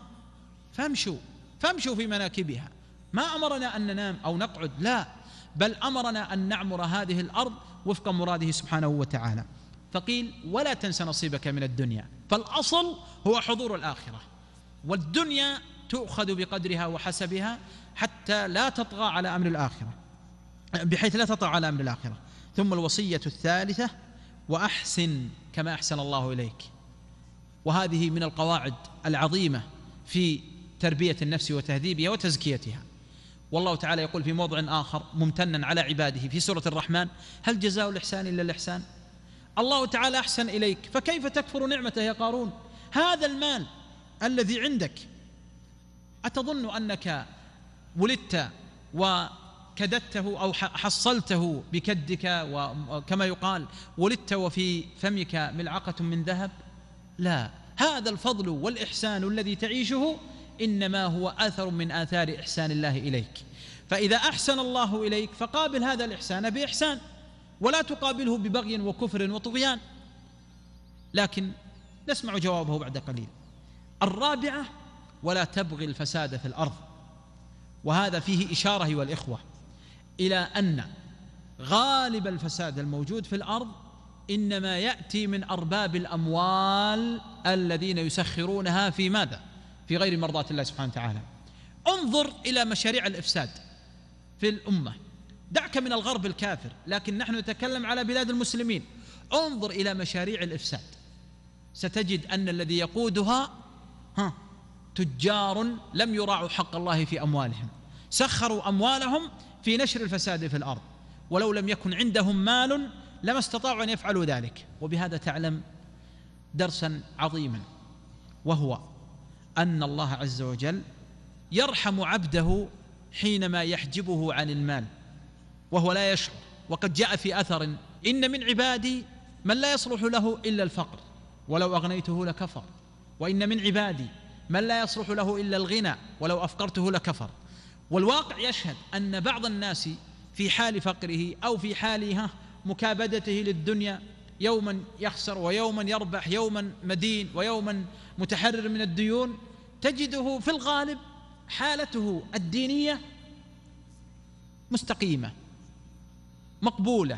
I: فامشوا في مناكبها. ما أمرنا أن ننام أو نقعد، لا، بل أمرنا أن نعمر هذه الأرض وفق مراده سبحانه وتعالى. فقيل: ولا تنس نصيبك من الدنيا. فالأصل هو حضور الآخرة، والدنيا تؤخذ بقدرها وحسبها حتى لا تطغى على أمر الآخرة، بحيث لا تطغى على أمر الآخرة. ثم الوصية الثالثة: وأحسن كما أحسن الله إليك. وهذه من القواعد العظيمة في تربية النفس وتهذيبها وتزكيتها. والله تعالى يقول في موضع آخر ممتنا على عباده في سورة الرحمن: هل جزاء الإحسان إلا الإحسان؟ الله تعالى أحسن إليك، فكيف تكفر نعمته يا قارون؟ هذا المال الذي عندك أتظن أنك ولدت وكددته أو حصلته بكدك، وكما يقال ولدت وفي فمك ملعقة من ذهب؟ لا، هذا الفضل والإحسان الذي تعيشه إنما هو أثر من آثار إحسان الله إليك. فإذا أحسن الله إليك فقابل هذا الإحسان بإحسان، ولا تقابله ببغي وكفر وطغيان. لكن نسمع جوابه بعد قليل. الرابعة: ولا تبغي الفساد في الأرض. وهذا فيه إشارة أيها الإخوة إلى أن غالب الفساد الموجود في الأرض إنما يأتي من أرباب الأموال الذين يسخرونها في ماذا؟ في غير مرضاة الله سبحانه وتعالى. انظر إلى مشاريع الإفساد في الأمة، دعك من الغرب الكافر، لكن نحن نتكلم على بلاد المسلمين. انظر إلى مشاريع الإفساد، ستجد أن الذي يقودها تجار لم يراعوا حق الله في أموالهم، سخروا أموالهم في نشر الفساد في الأرض، ولو لم يكن عندهم مال لما استطاعوا أن يفعلوا ذلك. وبهذا تعلم درسا عظيما، وهو أن الله عز وجل يرحم عبده حينما يحجبه عن المال وهو لا يشعر. وقد جاء في أثر: إن من عبادي من لا يصلح له إلا الفقر ولو أغنيته لكفر، وإن من عبادي من لا يصلح له إلا الغنى ولو أفقرته لكفر. والواقع يشهد أن بعض الناس في حال فقره أو في حال مكابدته للدنيا يوما يخسر ويوما يربح، يوما مدين ويوما متحرر من الديون، تجده في الغالب حالته الدينية مستقيمة مقبولة،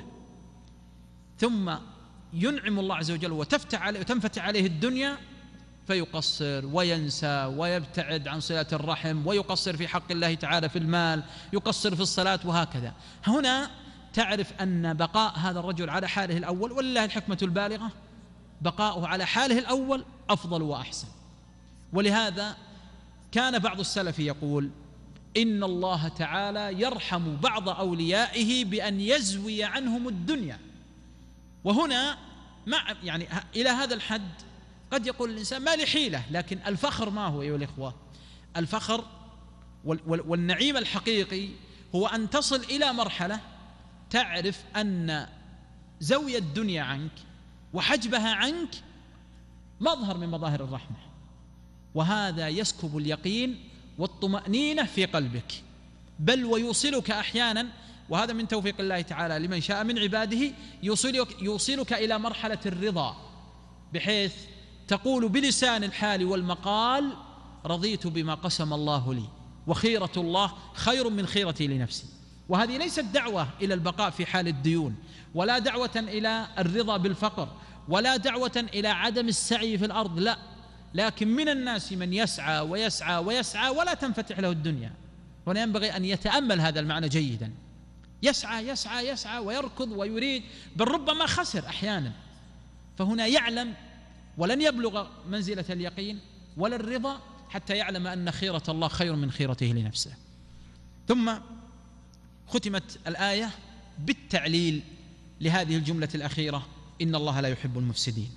I: ثم ينعم الله عز وجل وتنفتح عليه الدنيا فيقصر وينسى ويبتعد عن صلة الرحم، ويقصر في حق الله تعالى في المال، يقصر في الصلاة، وهكذا. هنا تعرف أن بقاء هذا الرجل على حاله الأول، ولله الحكمة البالغة، بقاؤه على حاله الأول أفضل وأحسن. ولهذا كان بعض السلف يقول: إن الله تعالى يرحم بعض أوليائه بأن يزوي عنهم الدنيا. وهنا يعني إلى هذا الحد قد يقول الإنسان: ما لي حيلة. لكن الفخر ما هو أيها الإخوة؟ الفخر والنعيم الحقيقي هو أن تصل إلى مرحلة تعرف أن زوي الدنيا عنك وحجبها عنك مظهر من مظاهر الرحمة، وهذا يسكب اليقين والطمأنينة في قلبك، بل ويوصلك أحيانا، وهذا من توفيق الله تعالى لمن شاء من عباده، يوصلك إلى مرحلة الرضا، بحيث تقول بلسان الحال والمقال: رضيت بما قسم الله لي، وخيرة الله خير من خيرتي لنفسي. وهذه ليست دعوة إلى البقاء في حال الديون، ولا دعوة إلى الرضا بالفقر، ولا دعوة إلى عدم السعي في الأرض، لا، لكن من الناس من يسعى ويسعى ويسعى ولا تنفتح له الدنيا. هنا ينبغي أن يتأمل هذا المعنى جيدا. يسعى يسعى يسعى ويركض ويريد، بل ربما خسر أحيانا، فهنا يعلم ولن يبلغ منزلة اليقين ولا الرضا حتى يعلم أن خيرة الله خير من خيرته لنفسه. ثم ختمت الآية بالتعليل لهذه الجملة الأخيرة: إن الله لا يحب المفسدين.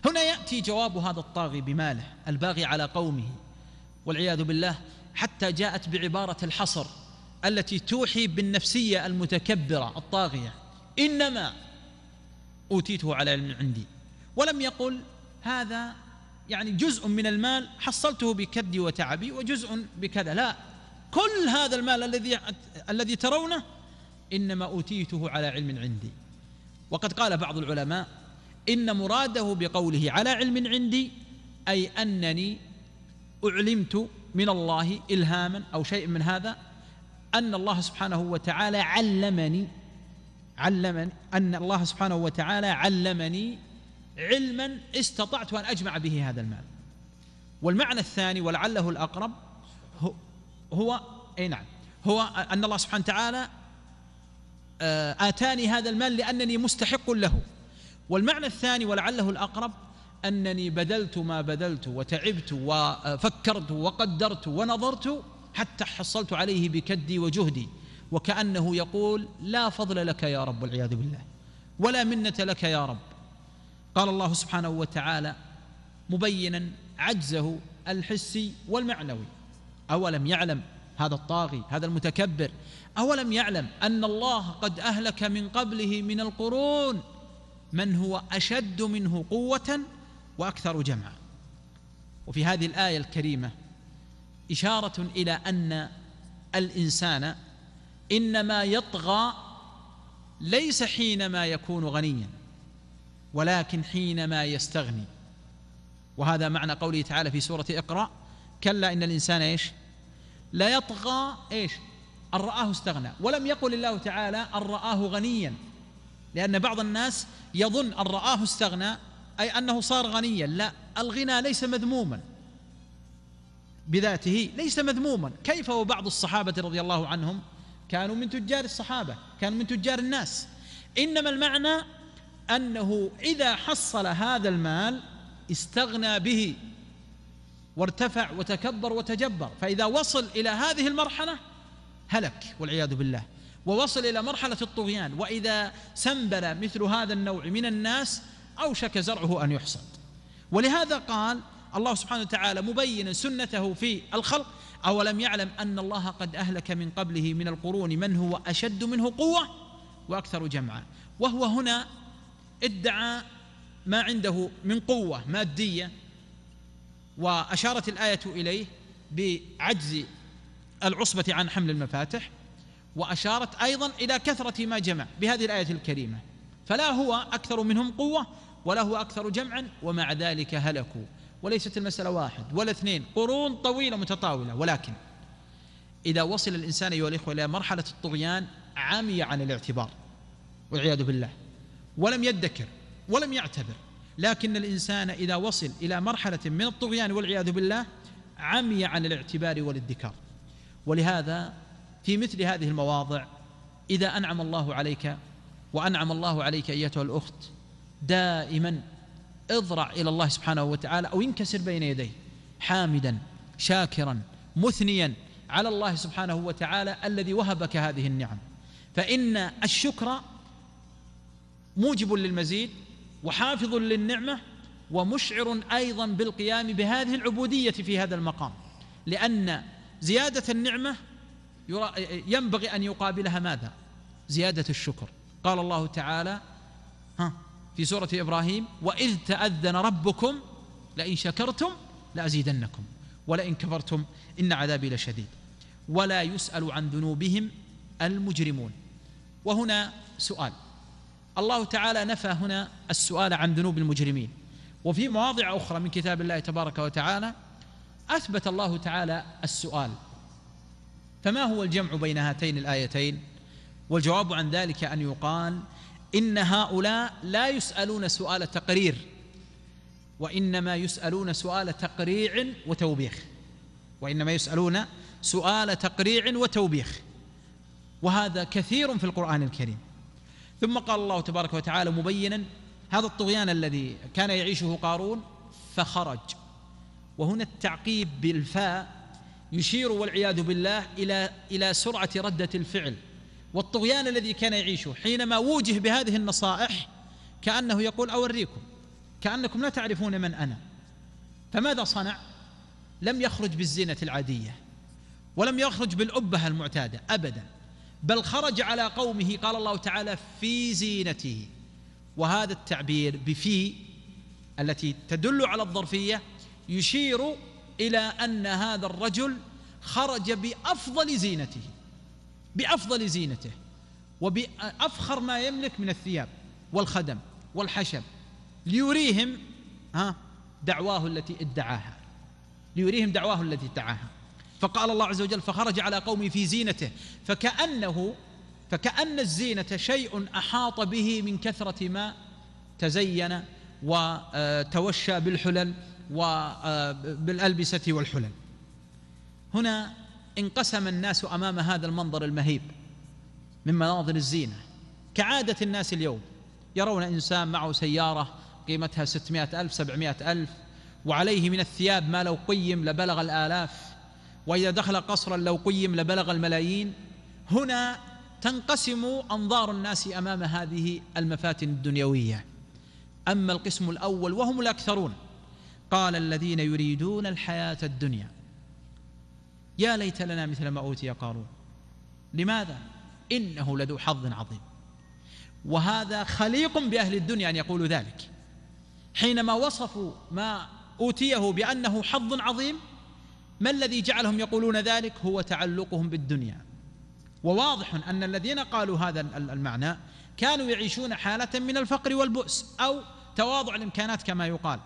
I: هنا يأتي جواب هذا الطاغي بماله الباغي على قومه والعياذ بالله، حتى جاءت بعبارة الحصر التي توحي بالنفسية المتكبرة الطاغية: إنما أوتيته على علم عندي. ولم يقل هذا يعني جزء من المال حصلته بكدي وتعبي وجزء بكذا، لا، كل هذا المال الذي ترونه إنما أوتيته على علم عندي. وقد قال بعض العلماء إن مراده بقوله على علم عندي أي أنني أعلمت من الله إلهاما أو شيء من هذا، أن الله سبحانه وتعالى علمني أن الله سبحانه وتعالى علمني علما استطعت أن أجمع به هذا المال. والمعنى الثاني ولعله الأقرب هو أن الله سبحانه وتعالى آتاني هذا المال لأنني مستحق له. والمعنى الثاني ولعله الأقرب أنني بذلت ما بذلت وتعبت وفكرت وقدرت ونظرت حتى حصلت عليه بكدي وجهدي، وكأنه يقول لا فضل لك يا رب والعياذ بالله، ولا منة لك يا رب. قال الله سبحانه وتعالى مبينا عجزه الحسي والمعنوي: أولم يعلم، هذا الطاغي هذا المتكبر، أولم يعلم أن الله قد أهلك من قبله من القرون من هو أشد منه قوة وأكثر جمعا. وفي هذه الآية الكريمة إشارة إلى أن الإنسان إنما يطغى ليس حينما يكون غنيا، ولكن حينما يستغني. وهذا معنى قوله تعالى في سورة اقرأ: كلا إن الإنسان لا يطغى أن رآه استغنى. ولم يقل الله تعالى أن رآه غنيا، لأن بعض الناس يظن أن رآه استغنى أي أنه صار غنيا. لا، الغنى ليس مذموما بذاته، ليس مذموما. كيف وبعض الصحابة رضي الله عنهم كانوا من تجار الصحابة، كانوا من تجار الناس. إنما المعنى أنه إذا حصل هذا المال استغنى به وارتفع وتكبر وتجبر، فإذا وصل إلى هذه المرحلة هلك والعياذ بالله، ووصل إلى مرحلة الطغيان. وإذا سنبل مثل هذا النوع من الناس أوشك زرعه أن يحصد. ولهذا قال الله سبحانه وتعالى مبينا سنته في الخلق: أولم يعلم أن الله قد أهلك من قبله من القرون من هو أشد منه قوة وأكثر جمعا. وهو هنا ادعى ما عنده من قوة مادية، وأشارت الآية إليه بعجز العصبة عن حمل المفاتح، وأشارت أيضا إلى كثرة ما جمع بهذه الآية الكريمة. فلا هو أكثر منهم قوة ولا هو أكثر جمعا، ومع ذلك هلكوا. وليست المسألة واحد ولا اثنين، قرون طويلة متطاولة. ولكن إذا وصل الإنسان أيها الإخوة إلى مرحلة الطغيان عمي عن الاعتبار والعياذ بالله، ولم يدكر ولم يعتبر. لكن الإنسان إذا وصل إلى مرحلة من الطغيان والعياذ بالله عمي عن الاعتبار والادكار. ولهذا في مثل هذه المواضع إذا أنعم الله عليك وأنعم الله عليك أيتها الأخت، دائما اضرع إلى الله سبحانه وتعالى أو انكسر بين يديه حامدا شاكرا مثنيا على الله سبحانه وتعالى الذي وهبك هذه النعم. فإن الشكر موجب للمزيد وحافظ للنعمة ومشعر أيضا بالقيام بهذه العبودية في هذا المقام، لأن زيادة النعمة ينبغي أن يقابلها ماذا؟ زيادة الشكر. قال الله تعالى في سورة إبراهيم: وإذ تأذن ربكم لئن شكرتم لأزيدنكم ولئن كفرتم إن عذابي لشديد. ولا يسأل عن ذنوبهم المجرمون. وهنا سؤال، الله تعالى نفى هنا السؤال عن ذنوب المجرمين، وفي مواضع أخرى من كتاب الله تبارك وتعالى أثبت الله تعالى السؤال. فما هو الجمع بين هاتين الآيتين؟ والجواب عن ذلك أن يقال إن هؤلاء لا يسألون سؤال تقرير، وإنما يسألون سؤال تقريع وتوبيخ، وإنما يسألون سؤال تقريع وتوبيخ، وهذا كثير في القرآن الكريم. ثم قال الله تبارك وتعالى مبينا هذا الطغيان الذي كان يعيشه قارون فخرج. وهنا التعقيب بالفاء يشير والعياذ بالله إلى سرعة ردة الفعل. والطغيان الذي كان يعيشه حينما وجه بهذه النصائح كأنه يقول أوريكم، كأنكم لا تعرفون من أنا. فماذا صنع؟ لم يخرج بالزينة العادية ولم يخرج بالأبهة المعتادة أبدا، بل خرج على قومه قال الله تعالى في زينته. وهذا التعبير بفي التي تدل على الظرفية يشير إلى أن هذا الرجل خرج بأفضل زينته، بأفضل زينته وبأفخر ما يملك من الثياب والخدم والحشم، ليريهم دعواه التي ادعاها، ليريهم دعواه التي ادعاها. فقال الله عز وجل فخرج على قومه في زينته، فكأن الزينة شيء أحاط به من كثرة ما تزين وتوشى بالحلل وبالألبسة والحلل. هنا انقسم الناس أمام هذا المنظر المهيب من مناظر الزينة. كعادة الناس اليوم يرون إنسان معه سيارة قيمتها 600,000 700,000 وعليه من الثياب ما لو قيم لبلغ الآلاف، وإذا دخل قصرا لو قيم لبلغ الملايين. هنا تنقسم أنظار الناس أمام هذه المفاتن الدنيوية. أما القسم الأول وهم الأكثرون، قال الذين يريدون الحياة الدنيا يا ليت لنا مثل ما أوتي قارون. لماذا؟ إنه لذو حظ عظيم. وهذا خليق بأهل الدنيا أن يقولوا ذلك. حينما وصفوا ما أوتيه بأنه حظ عظيم، ما الذي جعلهم يقولون ذلك؟ هو تعلقهم بالدنيا. وواضح أن الذين قالوا هذا المعنى كانوا يعيشون حالة من الفقر والبؤس أو تواضع الإمكانات كما يقال.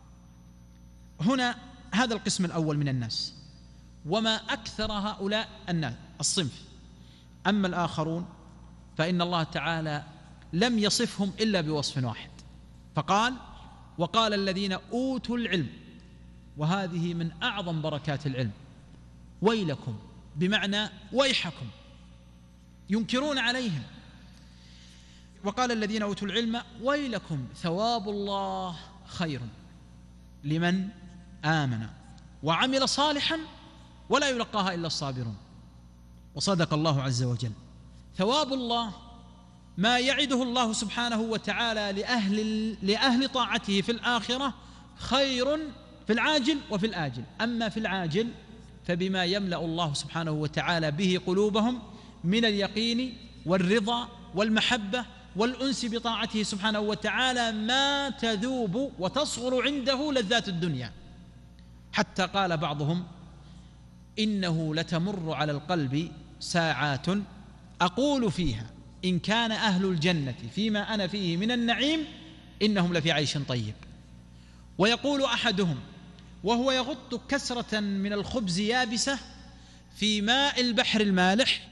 I: هنا هذا القسم الأول من الناس، وما أكثر هؤلاء الناس الصنف. أما الآخرون فإن الله تعالى لم يصفهم إلا بوصف واحد، فقال وقال الذين أوتوا العلم، وهذه من أعظم بركات العلم. ويلكم بمعنى ويحكم، ينكرون عليهم. وقال الذين أوتوا العلم ويلكم ثواب الله خير لمن آمن وعمل صالحا ولا يلقاها إلا الصابرون. وصدق الله عز وجل. ثواب الله ما يعده الله سبحانه وتعالى لأهل طاعته في الآخرة خير في العاجل وفي الآجل. أما في العاجل فبما يملأ الله سبحانه وتعالى به قلوبهم من اليقين والرضا والمحبة والأنس بطاعته سبحانه وتعالى، ما تذوب وتصغر عنده لذات الدنيا. حتى قال بعضهم إنه لتمر على القلب ساعات أقول فيها إن كان أهل الجنة فيما أنا فيه من النعيم إنهم لفي عيش طيب. ويقول أحدهم وهو يغط كسرة من الخبز يابسة في ماء البحر المالح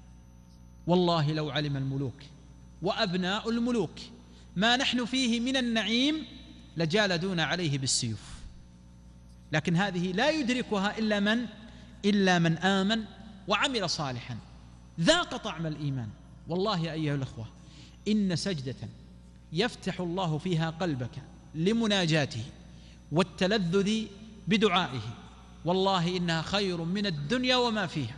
I: والله لو علم الملوك وأبناء الملوك ما نحن فيه من النعيم لجالدون عليه بالسيوف. لكن هذه لا يدركها إلا من آمن وعمل صالحا ذاق طعم الإيمان. والله أيها الأخوة إن سجدة يفتح الله فيها قلبك لمناجاته والتلذذ بدعائه والله إنها خير من الدنيا وما فيها.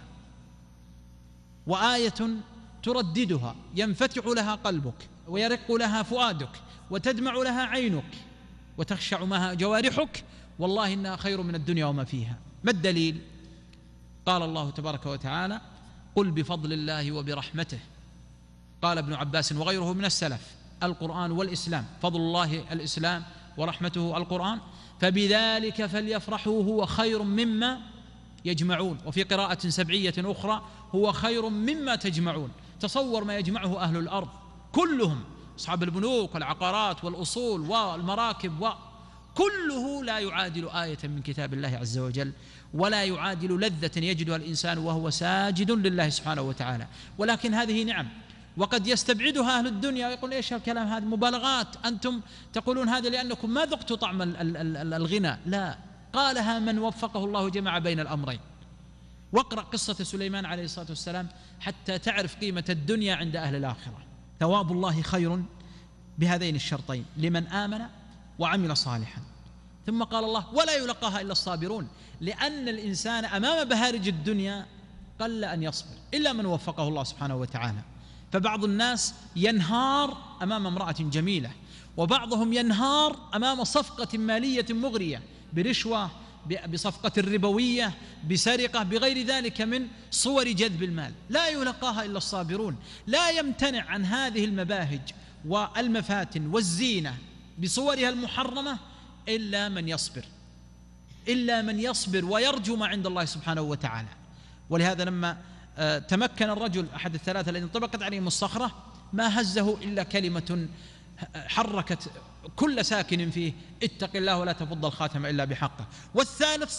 I: وآية ترددها ينفتح لها قلبك ويرق لها فؤادك وتدمع لها عينك وتخشع معها جوارحك والله إنها خير من الدنيا وما فيها. ما الدليل؟ قال الله تبارك وتعالى قل بفضل الله وبرحمته. قال ابن عباس وغيره من السلف القرآن والإسلام، فضل الله الإسلام ورحمته القرآن، فبذلك فليفرحوا هو خير مما يجمعون. وفي قراءة سبعية أخرى هو خير مما تجمعون. تصور ما يجمعه أهل الأرض كلهم، أصحاب البنوك والعقارات والأصول والمراكب كله لا يعادل آية من كتاب الله عز وجل، ولا يعادل لذة يجدها الإنسان وهو ساجد لله سبحانه وتعالى. ولكن هذه نعم، وقد يستبعدها أهل الدنيا ويقول إيش الكلام هذا مبالغات، أنتم تقولون هذا لأنكم ما ذقتوا طعم الغنى. لا، قالها من وفقه الله جمع بين الأمرين. واقرأ قصة سليمان عليه الصلاة والسلام حتى تعرف قيمة الدنيا عند أهل الآخرة. ثواب الله خير بهذين الشرطين لمن آمن وعمل صالحا. ثم قال الله ولا يلقاها إلا الصابرون، لأن الإنسان أمام بهارج الدنيا قل أن يصبر إلا من وفقه الله سبحانه وتعالى. فبعض الناس ينهار أمام امرأة جميلة، وبعضهم ينهار أمام صفقة مالية مغرية برشوة، بصفقة ربوية، بسرقة، بغير ذلك من صور جذب المال. لا يلقاها إلا الصابرون. لا يمتنع عن هذه المباهج والمفاتن والزينة بصورها المحرمة إلا من يصبر، إلا من يصبر ويرجو ما عند الله سبحانه وتعالى. ولهذا لما تمكن الرجل أحد الثلاثة الذين انطبقت عليهم الصخرة ما هزه إلا كلمة حركت كل ساكن فيه: اتق الله ولا تفض الخاتم إلا بحقه. والثالث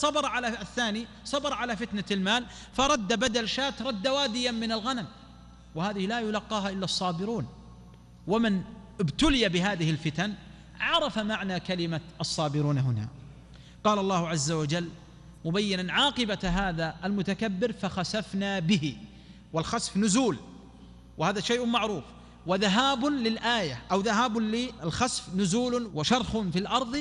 I: صبر على فتنة المال، فرد بدل شاة رد واديا من الغنم. وهذه لا يلقاها إلا الصابرون. ومن ابتلي بهذه الفتن عرف معنى كلمة الصابرون هنا. قال الله عز وجل مبينا عاقبة هذا المتكبر: فخسفنا به. والخسف نزول، وهذا شيء معروف. وذهاب للآية أو ذهاب للخسف نزول وشرخ في الأرض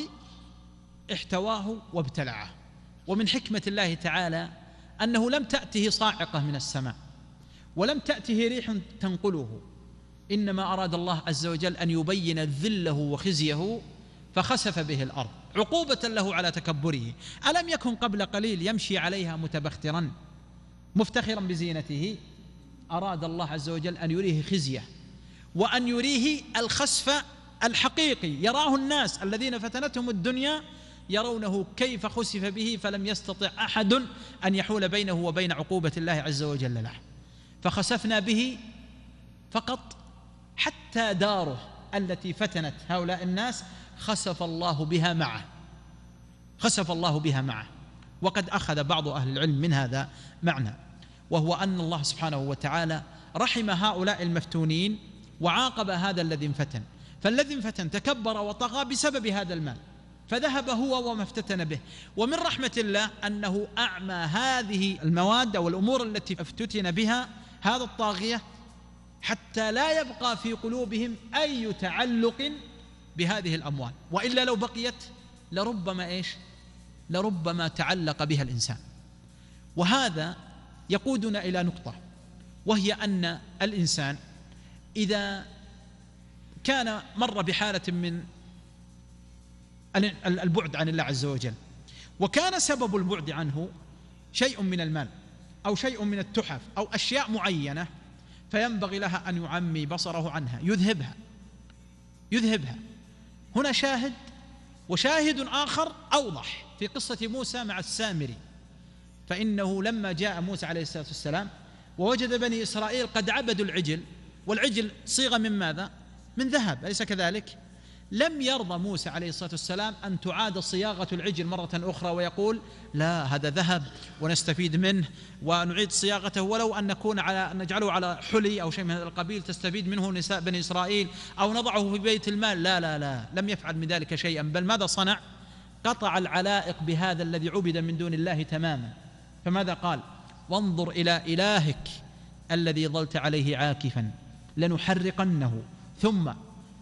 I: احتواه وابتلعه. ومن حكمة الله تعالى أنه لم تأته صاعقة من السماء ولم تأته ريح تنقله، إنما أراد الله عز وجل أن يبين ذله وخزيه فخسف به الأرض عقوبة له على تكبره. ألم يكن قبل قليل يمشي عليها متبخترا مفتخرا بزينته؟ أراد الله عز وجل أن يريه خزيه وأن يريه الخسف الحقيقي، يراه الناس الذين فتنتهم الدنيا يرونه كيف خسف به، فلم يستطع أحد أن يحول بينه وبين عقوبة الله عز وجل له. فخسفنا به فقط، حتى داره التي فتنت هؤلاء الناس خسف الله بها معه، خسف الله بها معه. وقد أخذ بعض أهل العلم من هذا معنى، وهو أن الله سبحانه وتعالى رحم هؤلاء المفتونين وعاقب هذا الذي انفتن. فالذي انفتن تكبر وطغى بسبب هذا المال، فذهب هو وما افتتن به. ومن رحمة الله أنه أعمى هذه المواد أو الأمور التي افتتن بها هذا الطاغية، حتى لا يبقى في قلوبهم أي تعلق بهذه الأموال، وإلا لو بقيت لربما تعلق بها الإنسان. وهذا يقودنا إلى نقطة، وهي أن الإنسان إذا كان مر بحالة من البعد عن الله عز وجل، وكان سبب البعد عنه شيء من المال أو شيء من التحف أو أشياء معينة، فينبغي لها أن يعمي بصره عنها، يذهبها. هنا شاهد، وشاهد آخر أوضح في قصة موسى مع السامري. فإنه لما جاء موسى عليه الصلاة والسلام ووجد بني إسرائيل قد عبدوا العجل، والعجل صيغة من ماذا؟ من ذهب، أليس كذلك؟ لم يرضى موسى عليه الصلاة والسلام أن تعاد صياغة العجل مرة أخرى ويقول لا هذا ذهب ونستفيد منه ونعيد صياغته، ولو أن نجعله على حلي أو شيء من هذا القبيل تستفيد منه نساء بني إسرائيل، أو نضعه في بيت المال. لا، لم يفعل من ذلك شيئا، بل ماذا صنع؟ قطع العلائق بهذا الذي عبد من دون الله تماما. فماذا قال؟ وانظر إلى إلهك الذي ظلت عليه عاكفا لنحرقنه ثم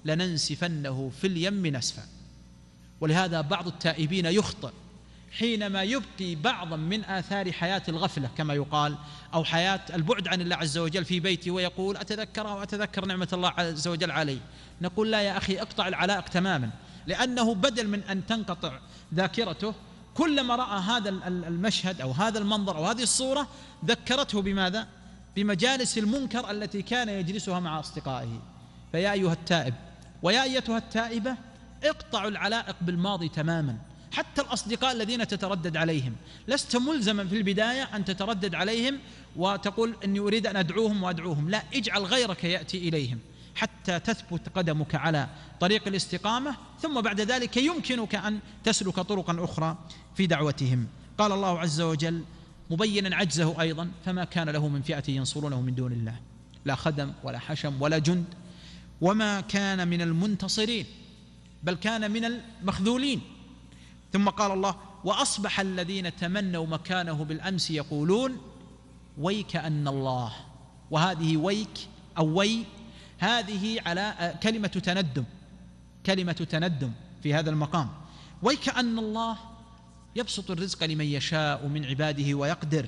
I: لننسفنه في اليم نسفا. ولهذا بعض التائبين يخطئ حينما يبقي بعضا من آثار حياة الغفلة كما يقال، أو حياة البعد عن الله عز وجل في بيتي، ويقول أتذكرها وأتذكر نعمة الله عز وجل علي. نقول لا يا أخي، اقطع العلائق تماما، لأنه بدل من أن تنقطع ذاكرته كلما رأى هذا المشهد أو هذا المنظر أو هذه الصورة ذكرته بماذا؟ بمجالس المنكر التي كان يجلسها مع أصدقائه. فيا أيها التائب ويا أيتها التائبة، اقطعوا العلائق بالماضي تماما. حتى الأصدقاء الذين تتردد عليهم لست ملزما في البداية أن تتردد عليهم وتقول أني أريد أن أدعوهم، لا، اجعل غيرك يأتي إليهم حتى تثبت قدمك على طريق الاستقامة، ثم بعد ذلك يمكنك أن تسلك طرقا أخرى في دعوتهم. قال الله عز وجل مبينا عجزه أيضا: فما كان له من فئة ينصرونه من دون الله، لا خدم ولا حشم ولا جند، وما كان من المنتصرين بل كان من المخذولين. ثم قال الله: وأصبح الذين تمنوا مكانه بالأمس يقولون ويك أن الله. وهذه ويك أو وي هذه على كلمة تندم في هذا المقام. ويك أن الله يبسط الرزق لمن يشاء من عباده ويقدر.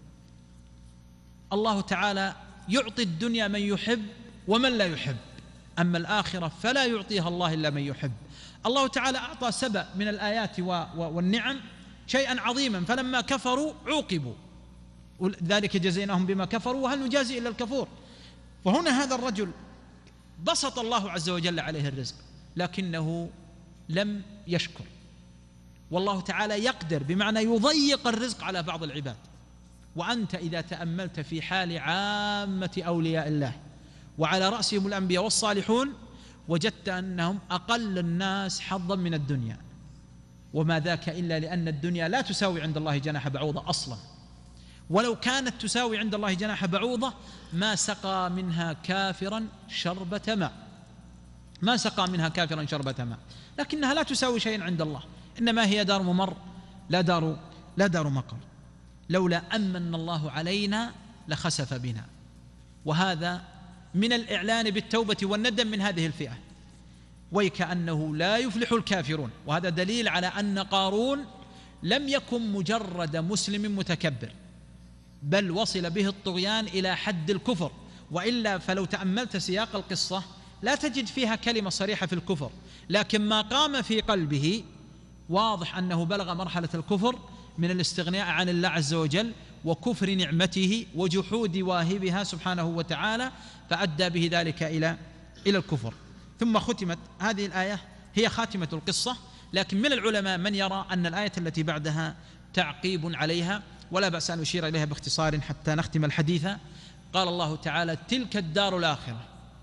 I: الله تعالى يعطي الدنيا من يحب ومن لا يحب، أما الآخرة فلا يعطيها الله إلا من يحب. الله تعالى أعطى سبأ من الآيات والنعم شيئا عظيما، فلما كفروا عوقبوا، ذلك جزيناهم بما كفروا وهل نجازي إلا الكفور. وهنا هذا الرجل بسط الله عز وجل عليه الرزق لكنه لم يشكر، والله تعالى يقدر بمعنى يضيق الرزق على بعض العباد. وأنت إذا تأملت في حال عامة أولياء الله وعلى رأسهم الأنبياء والصالحون وجدت أنهم أقل الناس حظا من الدنيا، وما ذاك إلا لأن الدنيا لا تساوي عند الله جناح بعوضة أصلا، ولو كانت تساوي عند الله جناح بعوضة ما سقى منها كافرا شربة ماء، ما سقى منها كافرا شربة ماء، لكنها لا تساوي شيئا عند الله، إنما هي دار ممر لا دار مقر. لولا أمن الله علينا لخسف بنا. وهذا من الإعلان بالتوبة والندم من هذه الفئة، ويكأنه لا يفلح الكافرون. وهذا دليل على أن قارون لم يكن مجرد مسلم متكبر، بل وصل به الطغيان إلى حد الكفر، وإلا فلو تأملت سياق القصة لا تجد فيها كلمة صريحة في الكفر، لكن ما قام في قلبه واضح أنه بلغ مرحلة الكفر من الاستغناء عن الله عز وجل وكفر نعمته وجحود واهبها سبحانه وتعالى، فأدى به ذلك إلى الكفر. ثم ختمت هذه الآية، هي خاتمة القصة، لكن من العلماء من يرى أن الآية التي بعدها تعقيب عليها، ولا بأس أن أشير إليها باختصار حتى نختم الحديث. قال الله تعالى: تلك الدار الآخرة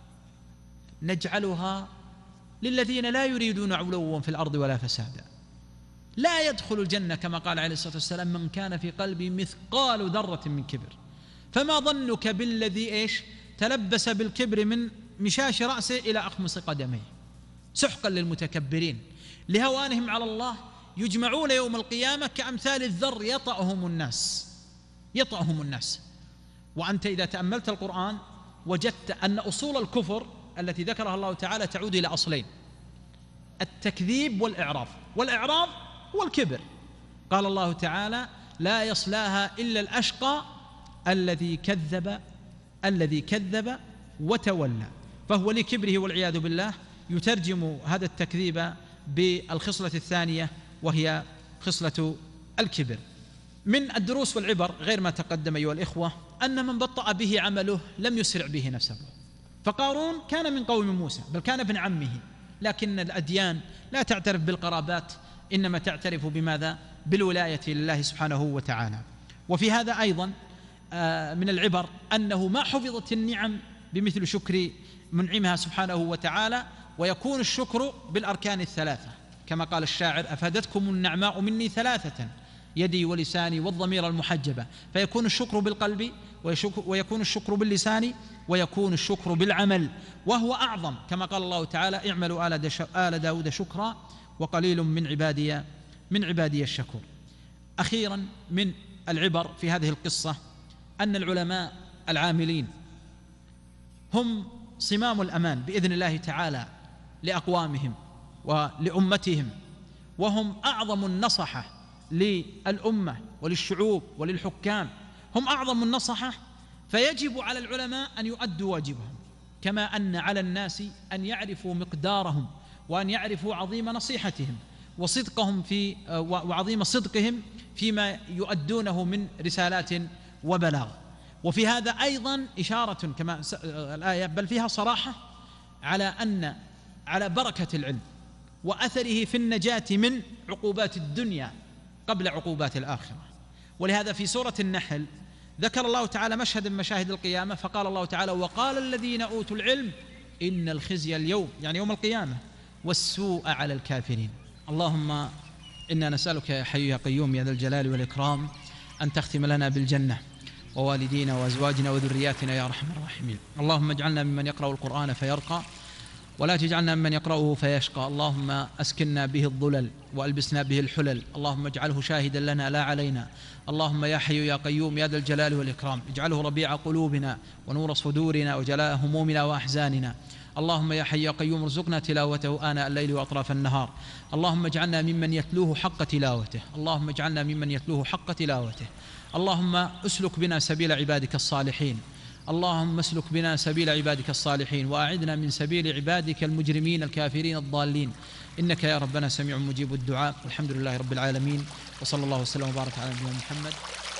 I: نجعلها للذين لا يريدون علوا في الأرض ولا فسادا. لا يدخل الجنة كما قال عليه الصلاة والسلام من كان في قلبه مثقال ذرة من كبر. فما ظنك بالذي تلبس بالكبر من مشاش رأسه إلى أخمص قدميه. سحقا للمتكبرين لهوانهم على الله، يجمعون يوم القيامة كأمثال الذر يطأهم الناس. وأنت إذا تأملت القرآن وجدت أن أصول الكفر التي ذكرها الله تعالى تعود إلى أصلين: التكذيب والإعراض والكبر. قال الله تعالى: لا يصلاها إلا الأشقى الذي كذب وتولى. فهو لكبره والعياذ بالله يترجم هذا التكذيب بالخصلة الثانية وهي خصلة الكبر. من الدروس والعبر غير ما تقدم أيها الإخوة أن من بطأ به عمله لم يسرع به نسبه. فقارون كان من قوم موسى، بل كان ابن عمه، لكن الأديان لا تعترف بالقرابات، إنما تعترف بماذا؟ بالولاية لله سبحانه وتعالى. وفي هذا أيضا من العبر أنه ما حفظت النعم بمثل شكر منعمها سبحانه وتعالى، ويكون الشكر بالأركان الثلاثة كما قال الشاعر: أفادتكم النعماء مني ثلاثة: يدي ولساني والضمير المحجبة. فيكون الشكر بالقلب، ويكون الشكر باللسان، ويكون الشكر بالعمل، وهو أعظم كما قال الله تعالى: اعملوا آل داود شكرا وقليل من عبادي الشكور. أخيرا من العبر في هذه القصة أن العلماء العاملين هم صمام الأمان بإذن الله تعالى لأقوامهم ولأمتهم، وهم أعظم النصحة للأمة وللشعوب وللحكام، هم أعظم النصحة. فيجب على العلماء أن يؤدوا واجبهم، كما أن على الناس أن يعرفوا مقدارهم وأن يعرفوا عظيم نصيحتهم وصدقهم وعظيم صدقهم فيما يؤدونه من رسالات وبلاغ. وفي هذا أيضا إشارة كما الآية بل فيها صراحة على بركة العلم وأثره في النجاة من عقوبات الدنيا قبل عقوبات الآخرة. ولهذا في سورة النحل ذكر الله تعالى مشهد من مشاهد القيامة، فقال الله تعالى: وقال الذين أوتوا العلم إن الخزي اليوم، يعني يوم القيامة، والسوء على الكافرين. اللهم إنا نسألك يا حي يا قيوم يا ذا الجلال والإكرام أن تختم لنا بالجنة ووالدينا وأزواجنا وذرياتنا يا أرحم الراحمين. اللهم اجعلنا ممن يقرأ القرآن فيرقى، ولا تجعلنا ممن يقرأه فيشقى. اللهم أسكننا به الظلل وألبسنا به الحلل. اللهم اجعله شاهدا لنا لا علينا. اللهم يا حي يا قيوم يا ذا الجلال والإكرام اجعله ربيع قلوبنا ونور صدورنا وجلاء همومنا وأحزاننا. اللهم يا حي يا قيوم ارزقنا تلاوته آناء الليل وأطراف النهار. اللهم اجعلنا ممن يتلوه حق تلاوته. اللهم اجعلنا ممن يتلوه حق تلاوته. اللهم اسلك بنا سبيل عبادك الصالحين. اللهم اسلك بنا سبيل عبادك الصالحين، وأعذنا من سبيل عبادك المجرمين الكافرين الضالين، إنك يا ربنا سميع مجيب الدعاء. والحمد لله رب العالمين، وصلى الله وسلم وبارك على نبينا محمد.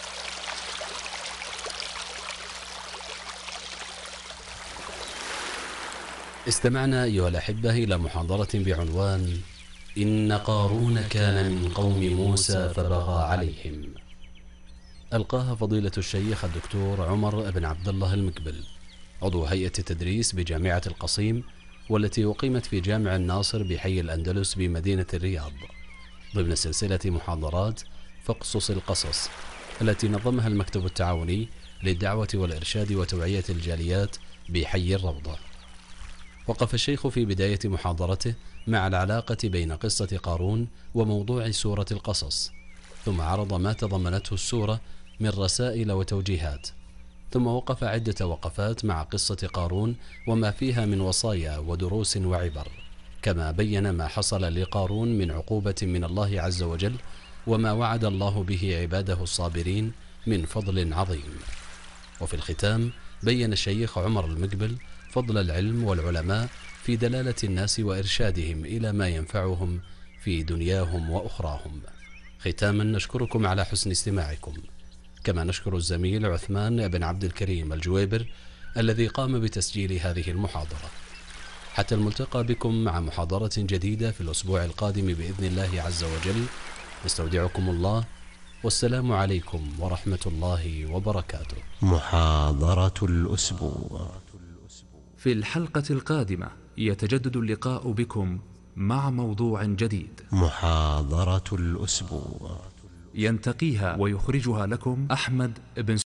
H: استمعنا أيها الأحبة إلى محاضرة بعنوان إن قارون كان من قوم موسى فبغى عليهم، ألقاها فضيلة الشيخ الدكتور عمر بن عبد الله المقبل، عضو هيئة التدريس بجامعة القصيم، والتي أقيمت في جامع الناصر بحي الأندلس بمدينة الرياض، ضمن سلسلة محاضرات فاقصص القصص التي نظمها المكتب التعاوني للدعوة والإرشاد وتوعية الجاليات بحي الروضة. وقف الشيخ في بداية محاضرته مع العلاقة بين قصة قارون وموضوع سورة القصص، ثم عرض ما تضمنته السورة من رسائل وتوجيهات، ثم وقف عدة وقفات مع قصة قارون وما فيها من وصايا ودروس وعبر، كما بين ما حصل لقارون من عقوبة من الله عز وجل، وما وعد الله به عباده الصابرين من فضل عظيم. وفي الختام بين الشيخ عمر المقبل فضل العلم والعلماء في دلالة الناس وإرشادهم إلى ما ينفعهم في دنياهم وأخراهم. ختاما نشكركم على حسن استماعكم، كما نشكر الزميل عثمان بن عبد الكريم الجويبر الذي قام بتسجيل هذه المحاضرة. حتى الملتقى بكم مع محاضرة جديدة في الأسبوع القادم بإذن الله عز وجل، نستودعكم الله، والسلام عليكم ورحمة الله وبركاته.
C: محاضرة الأسبوع.
A: في الحلقة القادمة يتجدد اللقاء بكم مع موضوع جديد.
C: محاضرة الأسبوع
A: ينتقيها ويخرجها لكم أحمد بن